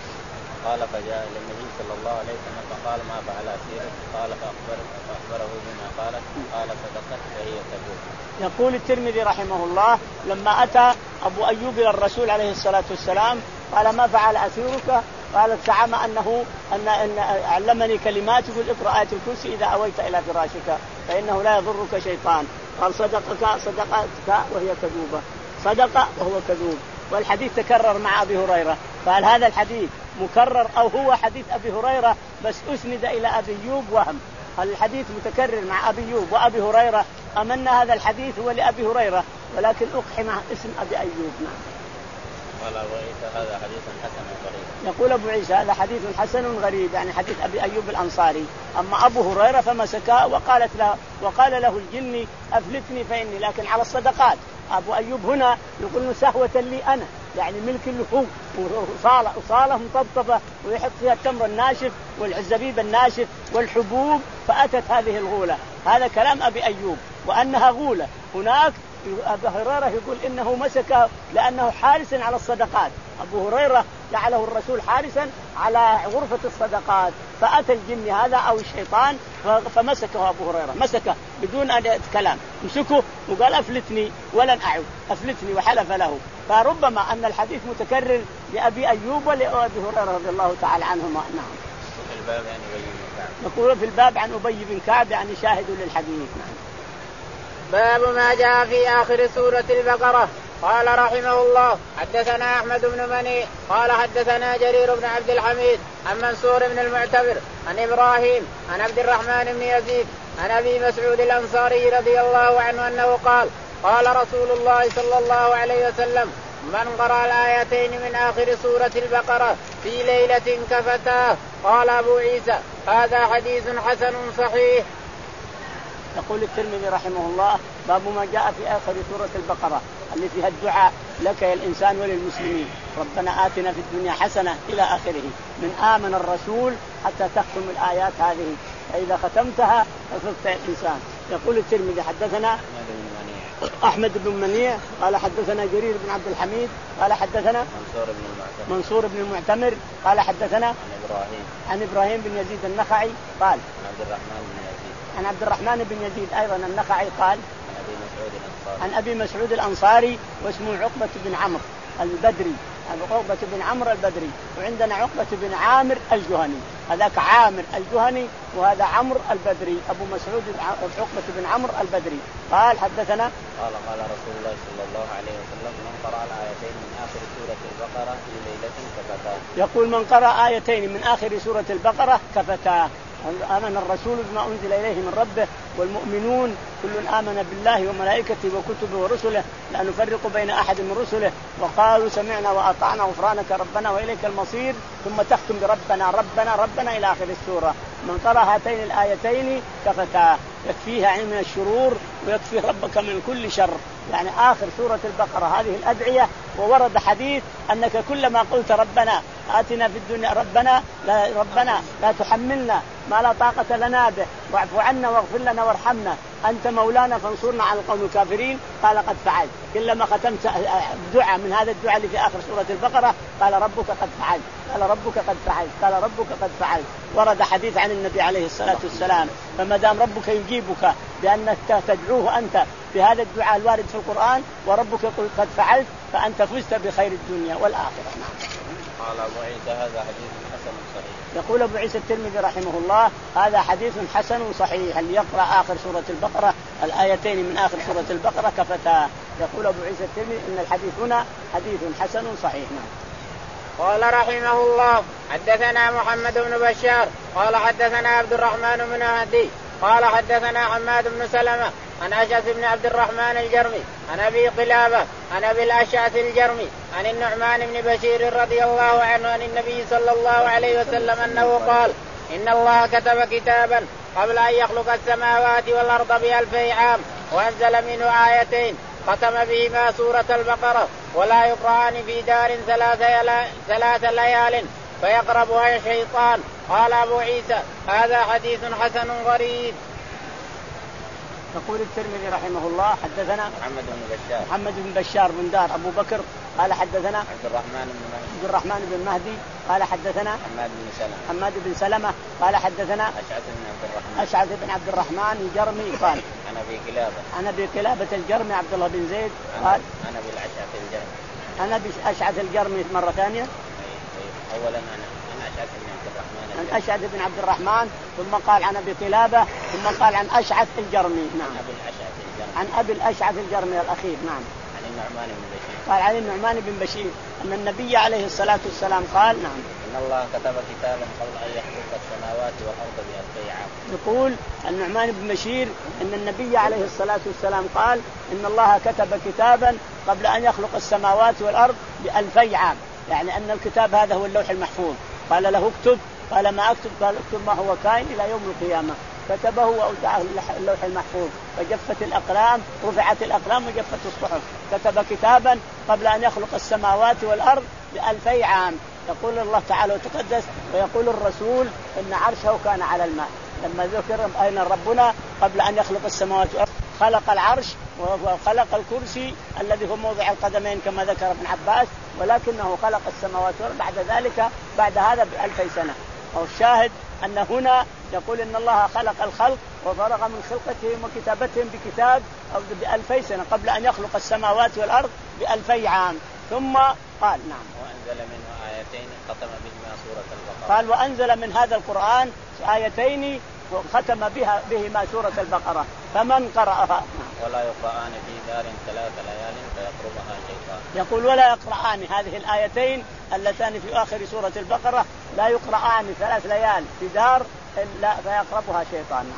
قال فجاء إلى النبي صلى الله عليه وسلم فقال ما فعل أسيرك؟ قال فأخبره, فأخبره بما قالت قال صدقت فهي تقول. يقول الترمذي رحمه الله لما أتى أبو أيوب إلى الرسول عليه الصلاة والسلام قال ما فعل أسيرك؟ قالت زعم أنه أن أن علمني كلمات يقول اقرأ آية الكرسي إذا أويت إلى فراشك فإنه لا يضرك شيطان. قال صدقك صدقتك وهي كذوبة، صدق وهو كذوب. والحديث تكرر مع أبي هريرة، فهل هذا الحديث مكرر أو هو حديث أبي هريرة بس أسند إلى أبي أيوب وهم؟ هل الحديث متكرر مع أبي أيوب وأبي هريرة أم أن هذا الحديث هو لأبي هريرة ولكن أقحم اسم أبي أيوب؟ نعم. قال أبو عيسى هذا حديث حسن غريب. يقول أبو عيسى هذا حديث حسن غريب، يعني حديث أبي أيوب الأنصاري. أما أبو هريرة فمسكه وقالت له وقال له الجني أفلتني فإني، لكن على الصدقات. أبو أيوب هنا يقول سهوة لي أنا، يعني ملك اللحوم وصالة وصالة مطبطبة ويحط فيها التمر الناشف والزبيب الناشف والحبوب، فأتت هذه الغولة. هذا كلام أبي أيوب وأنها غولة. هناك أبو هريرة يقول إنه مسك لأنه حارس على الصدقات. أبو هريرة جعله الرسول حارسا على غرفة الصدقات، فأتى الجن هذا أو الشيطان فمسكه أبو هريرة، مسكه بدون أن يتكلم، مسكه وقال أفلتني ولن أعود، أفلتني وحلف له. فربما أن الحديث متكرر لأبي أيوب ولأبي هريرة رضي الله تعالى عنهما. نعم. في الباب عن أبي بن كعب. يقول في الباب عن أبي بن كعب يعني شاهد للحديث. نعم. باب ما جاء في آخر سورة البقرة. قال رحمه الله حدثنا أحمد بن مني قال حدثنا جرير بن عبد الحميد عن منصور بن المعتمر عن إبراهيم عن عبد الرحمن بن يزيد عن أبي مسعود الأنصاري رضي الله عنه أنه قال قال رسول الله صلى الله عليه وسلم من قرأ الآيتين من آخر سورة البقرة في ليلة كفتاه. قال أبو عيسى هذا حديث حسن صحيح. يقول الترمذي رحمه الله باب ما جاء في آخر سورة البقرة اللي فيها الدعاء لك يا الإنسان وللمسلمين، ربنا آتنا في الدنيا حسنة إلى آخره، من آمن الرسول حتى تختم الآيات هذه، فإذا ختمتها ففزت يا الإنسان. يقول الترمذي حدثنا أحمد بن منيع قال حدثنا جرير بن عبد الحميد قال حدثنا منصور بن المعتمر, منصور بن المعتمر قال حدثنا عن إبراهيم عن إبراهيم بن يزيد النخعي قال عن عبد الرحمن بن يزيد عن عبد الرحمن بن يزيد أيضا النخعي قال عن أبي مسعود الأنصاري عن أبي مسعود الأنصاري واسمه عقبة بن عمرو البدري، عقبة بن عمرو البدري، وعندنا عقبة بن عامر الجهني، هذاك عامر الجهني وهذا عمرو البدري. أبو مسعود عقبة بن عمرو البدري قال حدثنا قال قال رسول الله صلى الله عليه وسلم من قرأ الآيتين من آخر سورة البقرة في ليلة كفتاه. يقول من قرأ آيتين من آخر سورة البقرة كفتاه. آمن الرسول بما أنزل إليه من ربه والمؤمنون كل آمن بالله وملائكته وكتبه ورسله لا نفرق بين أحد من رسله وقالوا سمعنا وأطعنا غفرانك ربنا وإليك المصير، ثم تختم بربنا ربنا ربنا إلى آخر السورة. من قرأ هاتين الآيتين كفتاه، يكفيه يعني من الشرور ويكفي ربك من كل شر. يعني آخر سورة البقرة هذه الأدعية، وورد حديث أنك كلما قلت ربنا آتنا في الدنيا ربنا لا ربنا لا تحملنا ما لا طاقة لنا به واعف عنا واغفر لنا وارحمنا أنت مولانا فانصرنا على القوم الكافرين، قال قد فعلت. كلما ختمت دعاء من هذا الدعاء اللي في آخر سورة البقرة قال ربك قد فعلت، قال ربك قد فعلت، قال ربك قد فعلت. ورد حديث عن النبي عليه الصلاة والسلام، فما دام ربك يجيبك بأنك تدعوه أنت بهذا الدعاء الوارد في القرآن وربك يقول قد فعلت فأنت فزت بخير الدنيا والآخرة. قال أبو عيسى هذا حديث حسن صحيح. يقول أبو عيسى الترمذي رحمه الله هذا حديث حسن صحيح، اللي يقرأ آخر سورة البقرة الآيتين من آخر سورة البقرة كفتاه. يقول أبو عيسى الترمذي إن الحديث هنا حديث حسن صحيح. قال رحمه الله حدثنا محمد بن بشار قال حدثنا عبد الرحمن بن هدي قال حدثنا حماد بن سلمة عن أشعث بن عبد الرحمن الجرمي عن أبي قلابة عن أبي الأشعث الجرمي عن النعمان بن بشير رضي الله عنه عن النبي صلى الله عليه وسلم أنه قال إن الله كتب كتابا قبل أن يخلق السماوات والأرض بألفي عام وأنزل منه آيتين ختم بهما سورة البقرة ولا يقرأان في دار ثلاث ليال فيقربها الشيطان. قال أبو عيسى هذا حديث حسن غريب. يقول الترمذي رحمه الله حدثنا محمد بن بشار محمد بن بشار بن دار أبو بكر قال حدثنا عبد الرحمن بن مهدي عبد الرحمن بن مهدي قال حدثنا حماد بن سلمة حماد بن سلمة قال حدثنا أشعث بن عبد الرحمن أشعث بن عبد الرحمن الجرمي قال عن أبي قلابة عن أبي قلابة الجرمي عبد الله بن زيد قال عن أبي الأشعث الجرمي عن أبي أشعث الجرمي مرة ثانية أولا أنا أنا أشعث بن عبد الرحمن عن أشعث بن عبد الرحمن ثم قال عن أبي قلابة ثم قال عن أشعث الجرمي نعم عن أبي الأشعث الجرمي عن أبي الأشعث الجرمي الأخير نعم عن النعمان بن بشير قال عن النعمان بن بشير أن النبي عليه الصلاة والسلام قال نعم إن الله كتب كتابا قبل أن يخلق السماوات والأرض بألفي عام. يقول النعمان بن بشير أن النبي عليه الصلاة والسلام قال إن الله كتب كتابا قبل أن يخلق السماوات والأرض بألفي عام يعني أن الكتاب هذا هو اللوح المحفوظ. قال له اكتب قال ما أكتب قال اكتب ما هو كائن إلى يوم القيامة كتبه وأودعه اللوح المحفوظ فجفت الأقلام رفعت الأقلام وجفت الصحف. كتب كتابا قبل أن يخلق السماوات والأرض بألفي عام. يقول الله تعالى وتقدس ويقول الرسول إن عرشه كان على الماء. لما ذكر أين ربنا قبل أن يخلق السماوات والأرض خلق العرش وخلق الكرسي الذي هو موضع القدمين كما ذكر ابن عباس ولكنه خلق السماوات والأرض بعد ذلك بعد هذا بألفي سنة. أو الشاهد أن هنا يقول إن الله خلق الخلق وفرغ من خلقتهم وكتابتهم بكتاب أو بألفي سنة قبل أن يخلق السماوات والأرض بألفي عام. ثم قال نعم وأنزل منه آيتين ختم بهما سورة البقرة. قال وأنزل من هذا القرآن آيتين وختم بها بهما سورة البقرة فمن قرأها ولا يقرأان في دار ثلاث ليال فيقربها شيطان. يقول ولا يقرأان هذه الآيتين اللتان في آخر سورة البقرة لا يقرأان ثلاث ليال في دار إلا فيقربها شيطان.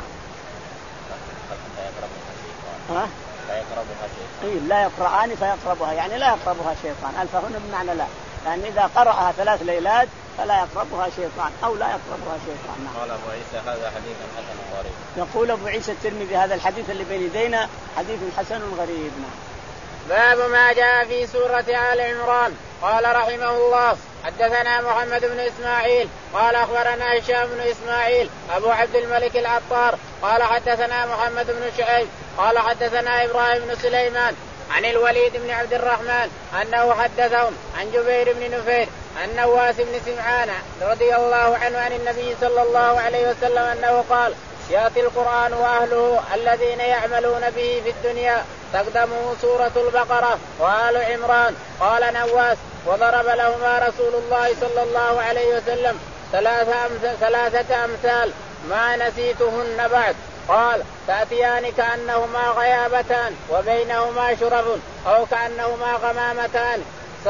فيقربها شيطان. ها؟ فيقربها شيطان. إيه لا يقرأان فيقربها يعني لا يقربها شيطان. ألف هنا بمعنى لا يعني إذا قرأها ثلاث ليلات فلا يقربها شيطان أو لا يقربها شيطان. قال أبو عيسى هذا حديث حسن غريب. يقول أبو عيسى الترمذي هذا الحديث اللي بين يدينا حديث حسن غريب. باب ما جاء في سورة آل عمران. قال رحمه الله حدثنا محمد بن إسماعيل قال أخبرنا هشام بن إسماعيل أبو عبد الملك العطار قال حدثنا محمد بن شعيب قال حدثنا إبراهيم بن سليمان عن الوليد بن عبد الرحمن أنه حدثهم عن جبير بن نفير عن نواس بن سمعان رضي الله عنه عن النبي صلى الله عليه وسلم أنه قال يأتي القرآن وأهله الذين يعملون به في الدنيا تقدمه سورة البقرة وآل عمران. قال نواس وضرب لهما رسول الله صلى الله عليه وسلم ثلاثة أمثال ما نسيتهن بعد. قال تأتيان كأنهما غيابتان وبينهما شرف أو كأنهما غمامتان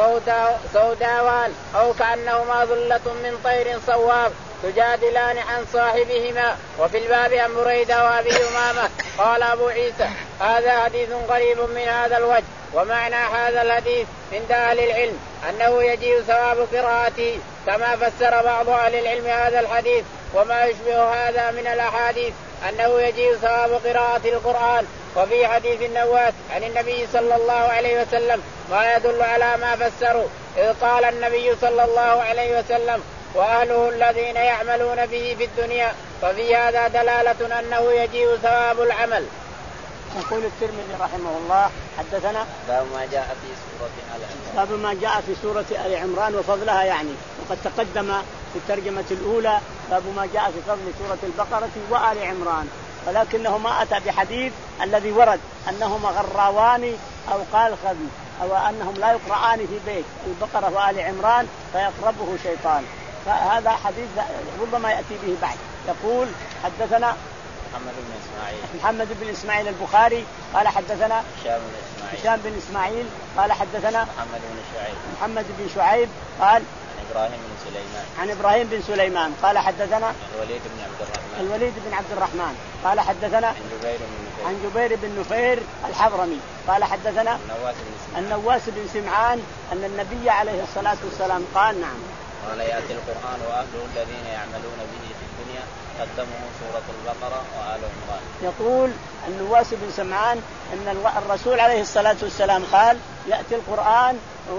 سوداوان أو كأنهما ظلة من طير صواب تجادلان عن صاحبهما. وفي الباب عن بريدة وأبي أمامة. قال أبو عيسى هذا حديث غريب من هذا الوجه. ومعنى هذا الحديث عند أهل العلم أنه يجيء ثواب قراءته كما فسر بعض أهل العلم هذا الحديث وما يشبه هذا من الأحاديث أنه يجيء ثواب قراءة القرآن. وفي حديث النواس عن النبي صلى الله عليه وسلم ما يدل على ما فسروا إذ قال النبي صلى الله عليه وسلم وأهله الذين يعملون به في الدنيا ففي هذا دلالة أنه يجيء ثواب العمل. يقول الترمذي رحمه الله حدثنا باب ما جاء في سورة آل عمران. باب ما جاء في سورة آل عمران وفضلها يعني وقد تقدم في الترجمة الأولى باب ما جاء في فضل سورة البقرة وآل عمران ولكنه ما أتى بحديث الذي ورد أنهما غراوان أو قال خذ أو أنهم لا يقرآن في بيت البقرة وآل عمران فيقربه شيطان. فهذا حديث ربما يأتي به بعد. يقول حدثنا محمد بن إسماعيل محمد بن إسماعيل البخاري قال حدثنا هشام بن إسماعيل هشام بن إسماعيل قال حدثنا محمد بن شعيب محمد بن شعيب قال عن إبراهيم بن سليمان عن إبراهيم بن سليمان قال حدثنا الوليد بن عبد الرحمن الوليد بن عبد الرحمن قال حدثنا عن جبير بن نفير عن جبير بن نفير الحضرمي قال حدثنا النواس بن سمعان النواس بن سمعان أن النبي عليه الصلاة والسلام قال نعم قال يأتي القرآن وأهله الذين يعملون به في الدنيا قدمه سورة البقرة وآل عمران. يقول النواس بن سمعان أن الرسول عليه الصلاة والسلام قال يأتي القرآن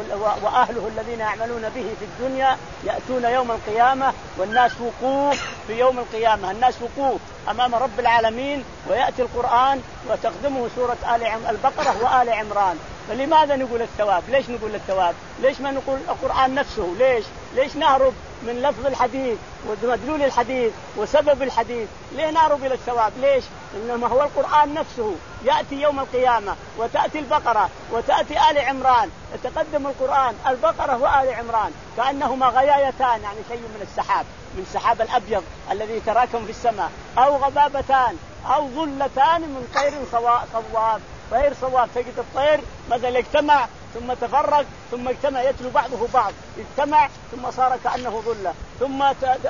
وأهله الذين يعملون به في الدنيا يأتون يوم القيامة والناس وقوف في يوم القيامة الناس وقوف أمام رب العالمين ويأتي القرآن وتقدمه سورة آل عم البقرة وآل عمران. فلماذا نقول الثواب؟ ليش نقول الثواب؟ ليش ما نقول القرآن نفسه؟ ليش؟ ليش نهرب من لفظ الحديث ومدلول الحديث وسبب الحديث؟ ليه نهرب إلى الثواب؟ ليش؟ إنما هو القرآن نفسه يأتي يوم القيامة وتأتي البقرة وتأتي آل عمران يتقدم القرآن البقرة وآل عمران كأنهما غيايتان يعني شيء من السحاب من السحاب الأبيض الذي تراكم في السماء أو غبابتان أو ظلتان من طير صواب. طير صواب تجد الطير مثلا يجتمع ثم تفرق ثم اجتمع يتلو بعضه بعض اجتمع ثم صار كأنه ظلة ثم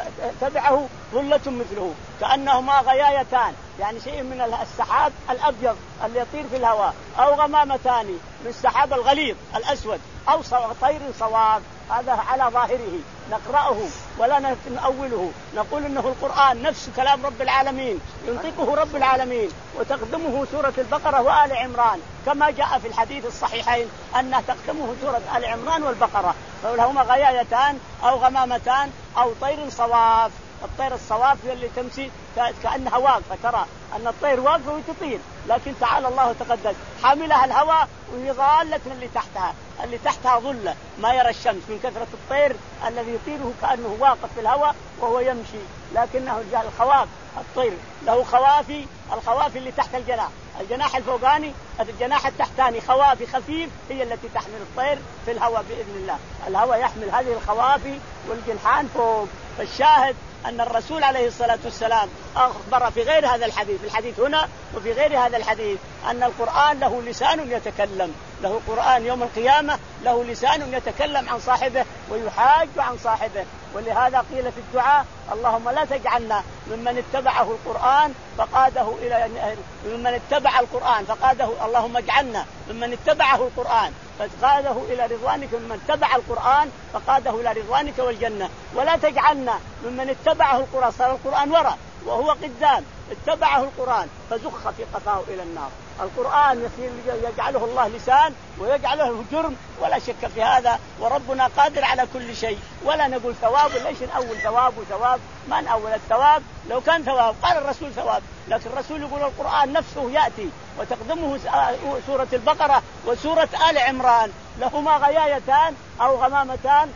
تبعه ظلة مثله كأنهما غيايتان يعني شيء من السحاب الأبيض اللي يطير في الهواء أو غمامتان من السحاب الغليظ الأسود أو طير صواب. هذا على ظاهره نقرأه ولا نأوله نقول إنه القرآن نفس كلام رب العالمين ينطقه رب العالمين وتقدمه سورة البقرة وآل عمران كما جاء في الحديث الصحيحين أنها تقدمه سورة آل عمران والبقرة فلهما غيايتان أو غمامتان أو طير صواف. الطير الصواف هي اللي تمشي كأنها واقفة ترى أن الطير واقفة وتطير لكن تعالى الله وتقدس حاملها الهواء وهي ضالة اللي تحتها اللي تحتها ظلة ما يرى الشمس من كثرة الطير الذي يطيره كأنه واقف في الهواء وهو يمشي لكنه الخواف الطير له خوافي الخوافي اللي تحت الجناح الجناح الفوقاني الجناح التحتاني خوافي خفيف هي التي تحمل الطير في الهواء بإذن الله. الهواء يحمل هذه الخوافي والجنحان فوق. فالشاهد أن الرسول عليه الصلاة والسلام أخبر في غير هذا الحديث في الحديث هنا وفي غير هذا الحديث أن القرآن له لسان يتكلم له القرآن يوم القيامة له لسان يتكلم عن صاحبه ويحاج عن صاحبه. ولهذا قيل في الدعاء اللهم لا تجعلنا ممن اتبعه القرآن فقاده إلى ممن اتبع القرآن فقاده اللهم اجعلنا ممن اتبعه القرآن فقاده إلى رضوانك ممن اتبع القرآن فقاده إلى رضوانك والجنة ولا تجعلنا ممن اتبعه القرآن صار القرآن وراء وهو قدام اتبعه القرآن فزخ في قفاه إلى النار. القرآن يجعله الله لسان ويجعله جرم ولا شك في هذا وربنا قادر على كل شيء ولا نقول ثواب ليش نأول ثواب وثواب ما نأول الثواب لو كان ثواب قال الرسول ثواب لكن الرسول يقول القرآن نفسه يأتي وتقدمه سورة البقرة وسورة آل عمران لهما غيايتان أو غمامتان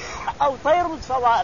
أو طير صواب.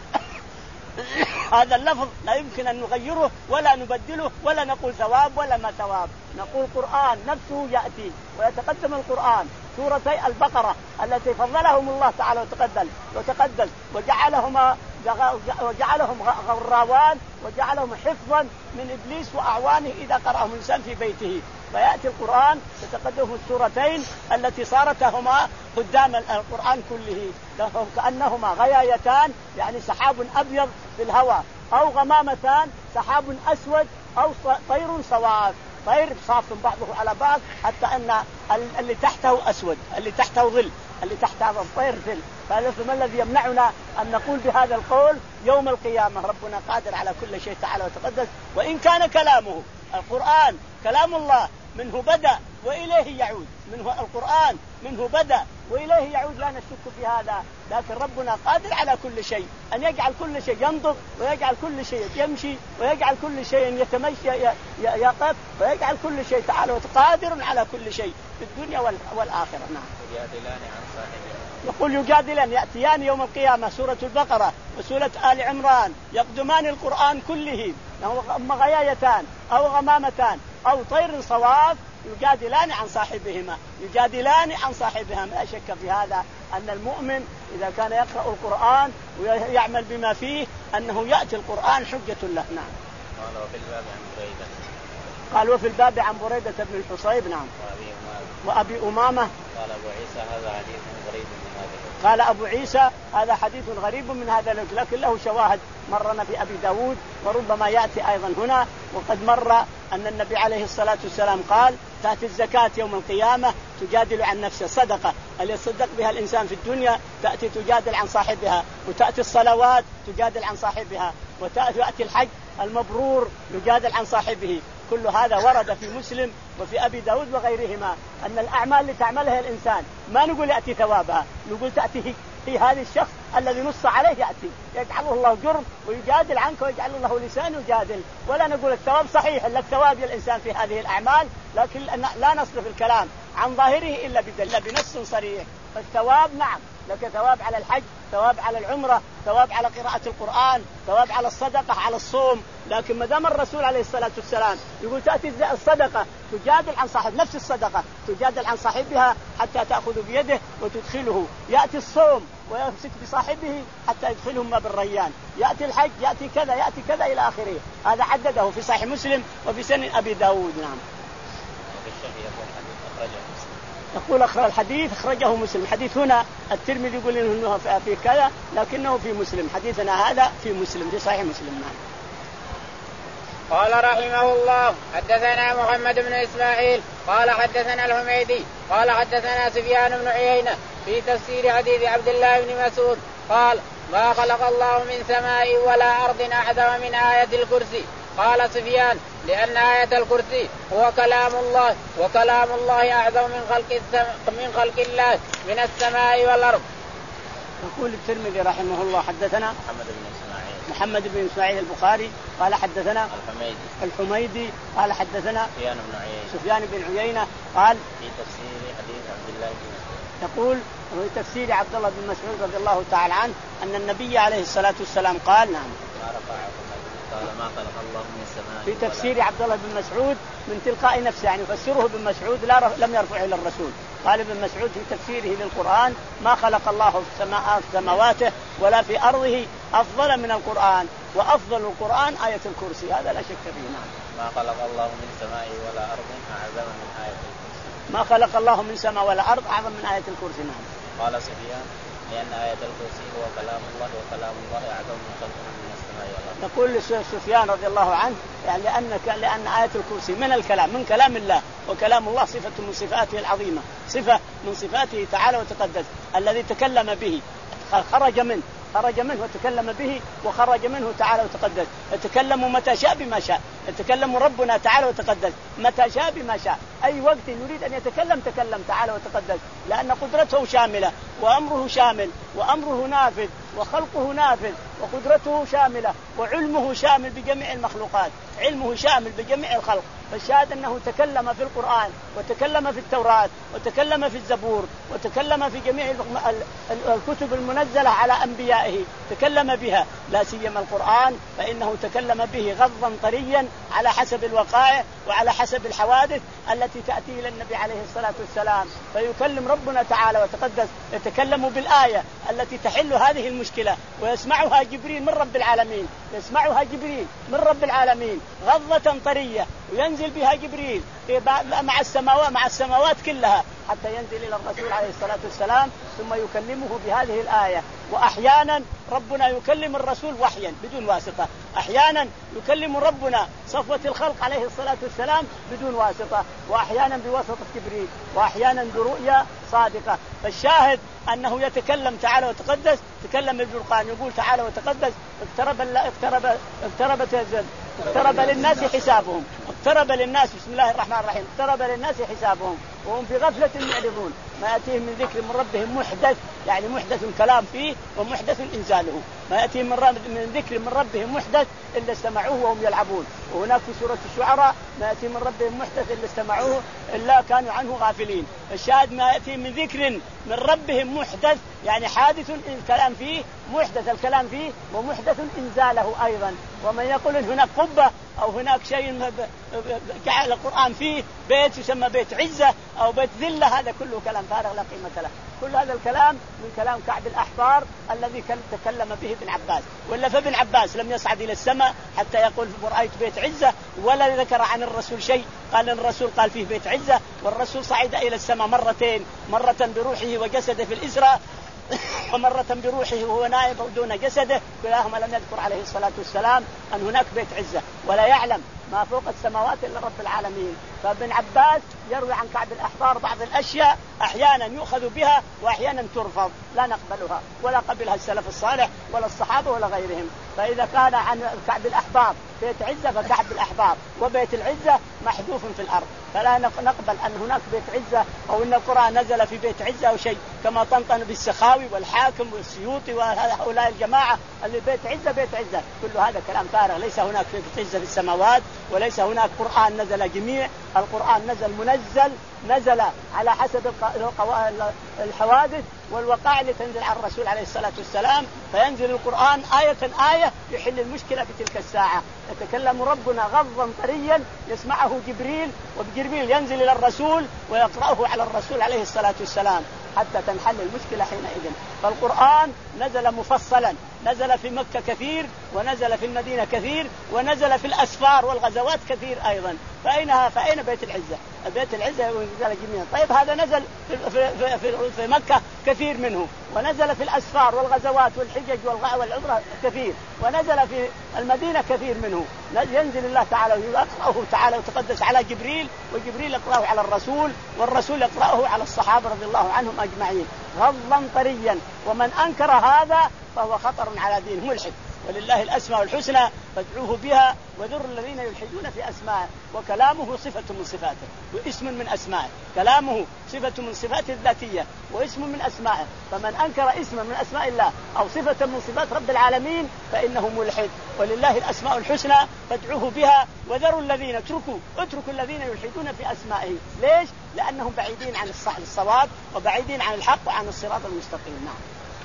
هذا اللفظ لا يمكن أن نغيره ولا نبدله ولا نقول ثواب ولا ما ثواب نقول قرآن نفسه يأتي ويتقدم القرآن سورتي البقرة التي فضلهم الله تعالى وتقدم وتقدم وجعلهما وجعلهم غراوان وجعلهم حفظا من إبليس وأعوانه إذا قرأهم الإنسان في بيته. فيأتي القرآن تتقدم السورتين التي صارتهما قدام القرآن كله كأنهما غيايتان يعني سحاب أبيض في الهواء أو غمامتان سحاب أسود أو طير صواف. طير صاف بعضه على بعض حتى أن اللي تحته أسود اللي تحته ظل اللي تحت هذا الطير ظل. فما الذي يمنعنا أن نقول بهذا القول يوم القيامة؟ ربنا قادر على كل شيء تعالى وتقدس. وإن كان كلامه القرآن كلام الله منه بدأ وإليه يعود منه القرآن منه بدأ وإليه يعود لا نشك في هذا لكن ربنا قادر على كل شيء أن يجعل كل شيء ينضب ويجعل كل شيء يمشي ويجعل كل شيء يتمشى يقف ويجعل كل شيء تعالى وقادر على كل شيء في الدنيا والآخرة. نعم. يجادلان عن صاحبه يقول يجادلان يأتيان يوم القيامة سورة البقرة وسورة آل عمران يقدمان القرآن كله أما غيايتان أو غمامتان أو طير صواف يجادلان عن صاحبهما يجادلان عن صاحبهما. لا شك في هذا أن المؤمن إذا كان يقرأ القرآن ويعمل بما فيه أنه يأتي القرآن حجة له. نعم. قال وفي الباب عن بريدة قال وفي الباب عن بريدة بن الحصيب. نعم. وأبي أمامة. قال أبو عيسى هذا حديث غريب من هذا. قال أبو عيسى هذا حديث غريب من هذا لكن له شواهد مرنا في أبي داود وربما يأتي أيضا هنا. وقد مر أن النبي عليه الصلاة والسلام قال تأتي الزكاة يوم القيامة تجادل عن نفسه صدقة اللي يصدق بها الإنسان في الدنيا تأتي تجادل عن صاحبها. وتأتي الصلوات تجادل عن صاحبها. وتأتي الحج المبرور يجادل عن صاحبه. كل هذا ورد في مسلم وفي أبي داود وغيرهما أن الأعمال اللي تعملها الإنسان ما نقول يأتي ثوابها نقول تأتي في هذا الشخص الذي نص عليه يأتي يجعله الله جرم ويجادل عنك ويجعل الله لسان يجادل. ولا نقول الثواب صحيح لك ثواب الإنسان في هذه الأعمال لكن لا نصرف الكلام عن ظاهره إلا بدل بنص صريح. فالثواب نعم لك ثواب على الحج ثواب على العمرة ثواب على قراءة القرآن ثواب على الصدقة على الصوم. لكن ما دام الرسول عليه الصلاة والسلام يقول تأتي الصدقة تجادل عن صاحب نفس الصدقة تجادل عن صاحبها حتى تأخذ بيده وتدخله. يأتي الصوم ويمسك بصاحبه حتى يدخلهم بالريان. يأتي الحج يأتي كذا يأتي كذا إلى آخره. هذا عدده في صحيح مسلم وفي سنن أبي داود. نعم. يقول أخرج الحديث أخرجه مسلم. حديث هنا الترمذي يقول إنه في كذا لكنه في مسلم. حديثنا هذا في مسلم في صحيح مسلم. نعم. قال رحمه الله حدثنا محمد بن إسماعيل قال حدثنا الحميدي قال حدثنا سفيان بن عيينة في تفسير حديث عبد الله بن مسعود قال ما خلق الله من سماء ولا أرض أعظم من آية الكرسي. قال سفيان لأن آية الكرسي هو كلام الله وكلام الله أعظم من خلق السم... من خلق الله من السماء والأرض. يقول الترمذي رحمه الله حدثنا محمد بن إسماعيل محمد بن إسماعيل البخاري قال حدثنا الحميدي الحميدي قال حدثنا سفيان بن عيينة سفيان بن عيينة قال في تفسير حديث عبد الله بن مسعود يقول في تفسير عبد الله بن مسعود رضي الله تعالى عنه أن النبي عليه الصلاة والسلام قال نعم قال ما خلق الله من السماء. في تفسير عبد الله بن مسعود من تلقاء نفسه يعني يفسره ابن مسعود لا لم يرفعه إلى الرسول. قال ابن مسعود في تفسيره للقرآن ما خلق الله في السماء في سماواته ولا في أرضه أفضل من القرآن وأفضل القرآن آية الكرسي. هذا لا شك فيه. نعم. ما خلق الله من سماء ولا أرض أعظم من آية الكرسي. ما خلق الله من سماء ولا أرض أعظم من آية الكرسي. نعم. قال سفيان لأن آية الكرسي هو كلام الله وكلام الله أعظم من خلقه من السماء والأرض. يقول سفيان رضي الله عنه يعني لأن لأن آية الكرسي من الكلام من كلام الله وكلام الله صفة من صفاته العظيمة صفة من صفاته تعالى وتقدس الذي تكلم به خرج منه خرج منه وتكلم به وخرج منه تعالى وتقدس. يتكلم متى شاء بما شاء. يتكلم ربنا تعالى وتقدس متى شاء بما شاء. أي وقت يريد أن يتكلم تكلم تعالى وتقدس لأن قدرته شاملة وأمره شامل وأمره نافذ وخلقه نافذ وقدرته شاملة وعلمه شامل بجميع المخلوقات. علمه شامل بجميع الخلق. فالشاهد أنه تكلم في القرآن وتكلم في التوراة وتكلم في الزبور وتكلم في جميع الكتب المنزلة على أنبيائه تكلم بها لا سيما القرآن فإنه تكلم به غضا طريا على حسب الوقائع وعلى حسب الحوادث التي تأتي إلى النبي عليه الصلاة والسلام. فيكلم ربنا تعالى وتقدس يتكلم بالآية التي تحل هذه المشكلة ويسمعها جبريل من رب العالمين يسمعها جبريل من رب العالمين غضة طرية وينزل بها جبريل مع السماوات مع السماوات كلها حتى ينزل إلى الرسول عليه الصلاة والسلام ثم يكلمه بهذه الآية. وأحيانا ربنا يكلم الرسول وحيا بدون واسطة. أحيانا يكلم ربنا صفوة الخلق عليه الصلاة والسلام بدون واسطة وأحيانا بواسطة جبريل وأحيانا برؤيا صادقة. فالشاهد أنه يتكلم تعالى وتقدس تكلم بالقرآن يقول تعالى وتقدس اقترب اقترب اقتربت اقترب للناس حسابهم اقترب للناس بسم الله الرحمن الرحيم اقترب للناس حسابهم وهم في غفلة معرضون. ما يأتيهم من ذكر من ربهم محدث يعني محدث كلام فيه ومحدث إنزاله. ما يأتيهم من ذكر من ربهم محدث إلا استمعوه وهم يلعبون. وهناك في سورة الشعراء ما يأتيهم من ربهم محدث إلا استمعوه إلا كانوا عنه غافلين. الشاهد ما يأتيهم من ذكر من ربهم محدث يعني حادث الكلام فيه محدث الكلام فيه ومحدث إنزاله أيضا. ومن يقول هناك قبة أو هناك شيء جعل القرآن فيه بيت يسمى بيت عزة أو بيت ذلة هذا كله كلام فارغ لا قيمة له. كل هذا الكلام من كلام كعب الأحبار الذي تكلم به ابن عباس. ولا فابن عباس لم يصعد إلى السماء حتى يقول رأيت بيت عزة، ولا ذكر عن الرسول شيء قال إن الرسول قال فيه بيت عزة. والرسول صعد إلى السماء مرتين، مرة بروحه وجسده في الإسراء، ومرة بروحه وهو نائم دون جسده، كلاهما لم يذكر عليه الصلاة والسلام أن هناك بيت عزة، ولا يعلم ما فوق السماوات إلا رب العالمين. فابن عباس يروي عن كعب الأحبار بعض الأشياء أحيانا يؤخذ بها وأحيانا ترفض، لا نقبلها ولا قبلها السلف الصالح ولا الصحابة ولا غيرهم. فإذا كان عن كعب الأحبار بيت عزة فكعب الأحبار، وبيت العزة محذوف في الأرض، فلا نقبل أن هناك بيت عزة أو أن القرآن نزل في بيت عزة أو شيء، كما طنطن بالسخاوي والحاكم والسيوطي وهؤلاء الجماعة اللي بيت عزة بيت عزة. كل هذا كلام فارغ، ليس هناك بيت عزة في السماوات، وليس هناك قرآن نزل جميع. القرآن نزل منزل، نزل على حسب الحوادث والوقائع اللي تنزل على الرسول عليه الصلاة والسلام، فينزل القرآن آية آية يحل المشكلة في تلك الساعة. يتكلم ربنا غضا طريا يسمعه جبريل، وجبريل ينزل إلى الرسول ويقرأه على الرسول عليه الصلاة والسلام حتى تنحل المشكلة حينئذ. فالقرآن نزل مفصلا، نزل في مكة كثير، ونزل في المدينة كثير، ونزل في الأسفار والغزوات كثير أيضا. فأينها فأين بيت العزة؟ البيت العزة نزل جميعا. طيب هذا نزل في, في, في, في مكة كثير منه، ونزل في الأسفار والغزوات والحجج والعمرة كثير، ونزل في المدينة كثير منه. ينزل الله تعالى ويقرأه تعالى وتقدس على جبريل، وجبريل يقرأه على الرسول، والرسول يقرأه على الصحابة رضي الله عنهم أجمعين غضا طريا. ومن أنكر هذا فهو خطر على دينه ملحد. ولله الأسماء الحسنى فادعوه بها وذروا الذين يلحدون في أسماءه. وكلامه صفة من صفاته واسم من أسمائه، كلامه صفة من صفاته الذاتية واسم من أسمائه. فمن أنكر اسما من أسماء الله أو صفة من صفات رب العالمين فإنه ملحد. ولله الأسماء الحسنى فادعوه بها وذروا الذين اتركوا اتركوا الذين يلحدون في أسمائه. ليش؟ لأنهم بعيدين عن الصواب وبعيدين عن الحق وعن الصراط المستقيم. نعم.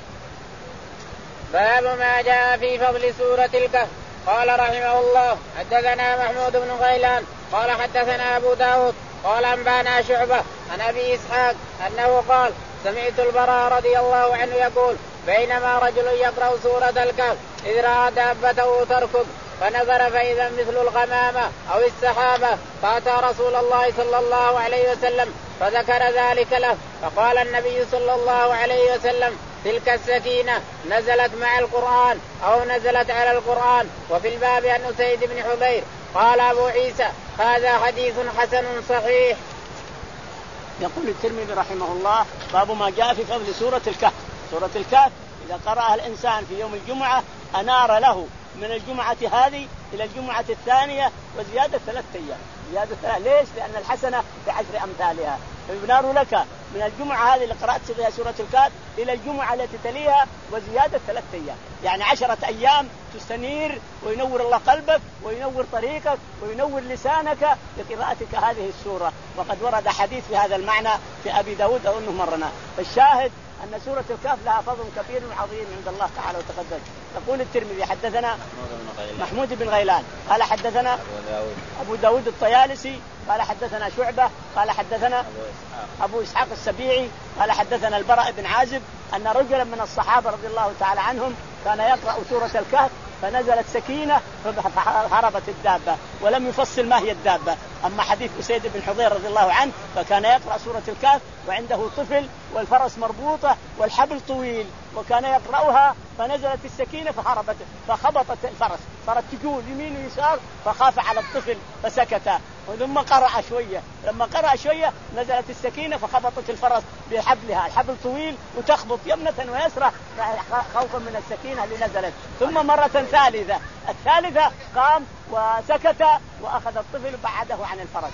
باب ما جاء في فضل سورة الكهف. قال رحمه الله حدثنا محمود بن غيلان قال حدثنا أبو داود قال أنبانا شعبة عن أبي إسحاق أنه قال سمعت البراء رضي الله عنه يقول بينما رجل يقرأ سورة الكهف إذ رأى دابته تركض فنظر فإذا مثل الغمامة أو السحابة، فأتى رسول الله صلى الله عليه وسلم فذكر ذلك له، فقال النبي صلى الله عليه وسلم تلك السكينة نزلت مع القرآن أو نزلت على القرآن. وفي الباب عن أسيد بن حضير قال أبو عيسى هذا حديث حسن صحيح. يقول الترمذي رحمه الله باب ما جاء في فضل سورة الكهف. سورة الكهف إذا قرأها الإنسان في يوم الجمعة أنار له من الجمعة هذه إلى الجمعة الثانية وزيادة ثلاثة أيام. زيادة ثلاثة. ليش؟ لأن الحسنة بعشر أمثالها، فينار لك من الجمعة هذه اللي قرأت فيها سورة الكهف إلى الجمعة التي تليها وزيادة ثلاثة أيام، يعني عشرة أيام تستنير وينور الله قلبك وينور طريقك وينور لسانك لقراءتك هذه السورة. وقد ورد حديث في هذا المعنى في أبي داود أظنه مرنا. فالشاهد أن سورة الكهف لها فضل كبير وعظيم عند الله تعالى وتقدس. يقول الترمذي حدثنا محمود بن غيلان قال حدثنا أبو داود الطيالسي قال حدثنا شعبة قال حدثنا أبو إسحاق السبيعي قال حدثنا البراء بن عازب أن رجلا من الصحابة رضي الله تعالى عنهم كان يقرأ سورة الكهف فنزلت سكينة فهربت الدابة، ولم يفصل ما هي الدابة. أما حديث أسيد بن حضير رضي الله عنه فكان يقرأ سورة الكهف وعنده طفل والفرس مربوطة والحبل طويل، وكان يقرأها فنزلت السكينة فهربت فخبطت الفرس، صارت تجول يمين ويسار فخاف على الطفل فسكت. ثم قرأ شوية، لما قرأ شوية نزلت السكينة فخبطت الفرس بحبلها، الحبل طويل وتخبط يمنة ويسرى خوفا من السكينة اللي نزلت. ثم مرة ثالثة الثالثة قام وسكت وأخذ الطفل وبعده عن الفرس.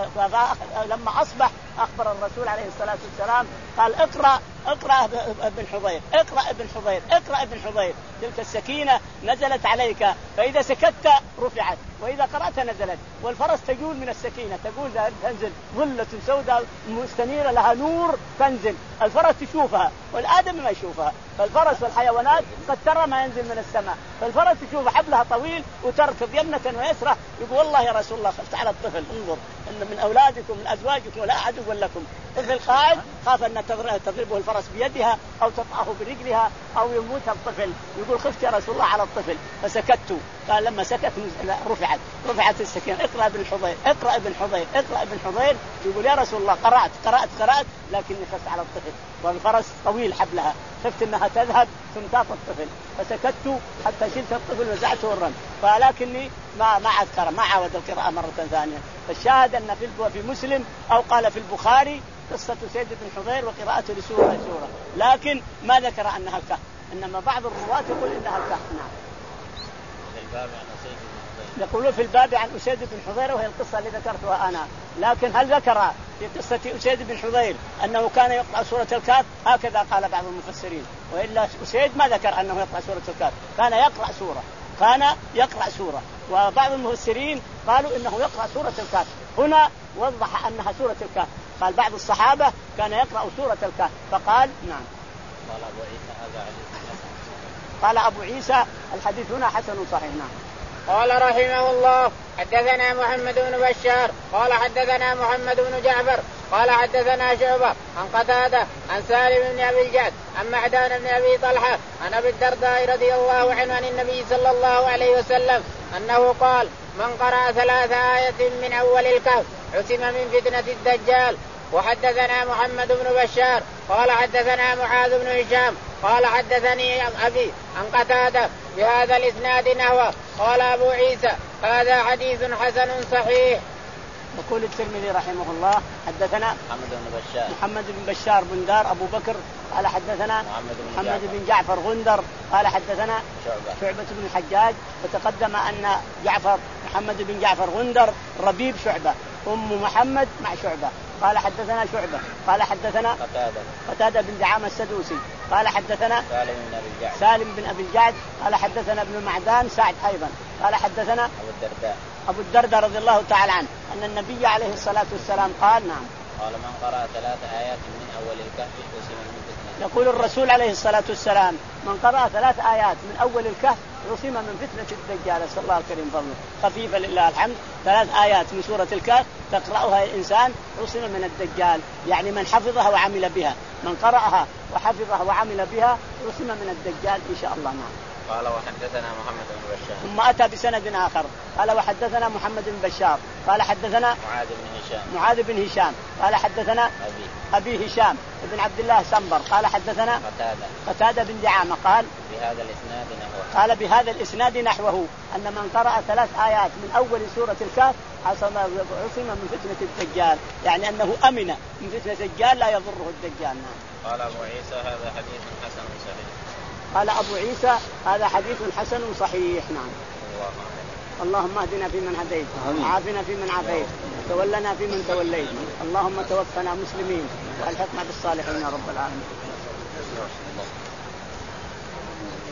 لما أصبح أخبر الرسول عليه الصلاة والسلام قال اقرأ اقرأ ابن حضير اقرأ ابن حضير اقرأ ابن حضير تلك السكينة نزلت عليك، فإذا سكت رفعت وإذا قرأت نزلت. والفرس تجول من السكينة، تقول تنزل ظلة سوداء مستنيرة لها نور تنزل، الفرس تشوفها والآدم ما يشوفها. فالفرس والحيوانات قد ترى ما ينزل من السماء، فالفرس تشوف حبلها طويل وتركض يمنة ويسرى. يقول والله يا رسول الله خفت على الطفل انظر ان من اولادكم من ازواجكم ولا عدوا لكم. طفل قاعد خاف ان تضربه الفرس بيدها او تطعه برجلها او يموت الطفل، يقول خفت يا رسول الله على الطفل فسكت. قال لما سكت رفعت رفعت السكينه، اقرا ابن حضير اقرا ابن حضير اقرا ابن حضير. يقول يا رسول الله قرات قرات قرات لكني خفت على الطفل، والفرس طويل حبلها، خفت انها تذهب ثم تعطى الطفل فسكت حتى شلت الطفل وزعته والرمل، ولكني ما ما عاد قرأ ما عاود القراءة مرة ثانية. فالشاهد أن في في مسلم أو قال في البخاري قصة سيد بن حضير وقراءته لسورة سورة، لكن ما ذكر أنها الكهف، إنما بعض الرواة يقول إنها الكهف. نعم. يقولون في الباب عن أسيد بن حضير وهي القصة اللي ذكرتها أنا، لكن هل ذكر في قصة أسيد بن حضير أنه كان يقرأ سورة الكهف؟ هكذا قال بعض المفسرين، وإلا أسيد ما ذكر أنه يقرأ سورة الكهف، كان يقرأ سورة كان يقرأ سورة وبعض المفسرين قالوا إنه يقرأ سورة الكهف. هنا وضح أنها سورة الكهف، قال بعض الصحابة كان يقرأ سورة الكهف فقال نعم. قال أبو عيسى هذا حديث حسن. قال أبو عيسى الحديث هنا حسن صحيح. نعم. قال رحمه الله حدثنا محمد بن بشار قال حدثنا محمد بن جعفر قال حدثنا شعبة عن قتادة عن سالم بن أبي الجعد عن معدان بن أبي طلحة عن أبي الدرداء رضي الله عنه عن النبي صلى الله عليه وسلم أنه قال من قرأ ثلاث آية من أول الكهف عصم من فتنة الدجال. وحدثنا محمد بن بشار قال حدثنا معاذ بن هشام قال حدثني أبي عن قتادة بهذا الإسناد نحوه. قال أبو عيسى هذا حديث حسن صحيح. يقول الترمذي رحمه الله حدثنا محمد بن بشار محمد بن بشار بندار أبو بكر قال حدثنا محمد بن, محمد جعفر. بن جعفر غندر قال حدثنا شعبة, شعبة بن الحجاج. وتقدم أن جعفر محمد بن جعفر غندر ربيب شعبة، أم محمد مع شعبة. قال حدثنا شعبة قال حدثنا قتادة قتادة بن دعامة السدوسي قال حدثنا سالم بن أبي الجعد سالم بن أبي الجعد قال حدثنا ابن معدان سعد أيضا قال حدثنا أبو الدرداء أبو الدرداء رضي الله تعالى عنه أن النبي عليه الصلاة والسلام قال نعم. قال من قرأ ثلاث آيات من أول الكهف عصم من فتنة. يقول الرسول عليه الصلاة والسلام من قرأ ثلاث آيات من أول الكهف عصم من فتنة الدجال. أسأل الله الكريم فضله خفيفة لله الحمد. ثلاث آيات من سورة الكهف تقرأها الإنسان عصم من الدجال، يعني من حفظها وعمل بها، من قرأها وحفظها وعمل بها عصم من الدجال إن شاء الله. نعم. قال وحدثنا محمد بن بشار ثم أتى بسند آخر قال وحدثنا محمد بن بشار قال حدثنا معاذ بن هشام معاذ بن هشام قال حدثنا أبي أبي هشام ابن عبد الله سنبر قال حدثنا قتادة قتادة بن دعامة قال بهذا الإسناد نحوه. قال بهذا الإسناد نحوه أن من قرأ ثلاث آيات من أول سورة الكهف عصم عصم من فتنة الدجال، يعني أنه أمن من فتنة الدجال لا يضره الدجال. نعم. قال أبو عيسى هذا حديث حسن صحيح. قال أبو عيسى هذا حديث حسن صحيح. نعم. اللهم اهدنا فيمن هديت وعافنا فيمن عافيت وتولنا فيمن توليت، اللهم توفنا مسلمين والحقنا بالصالحين يا رب العالمين.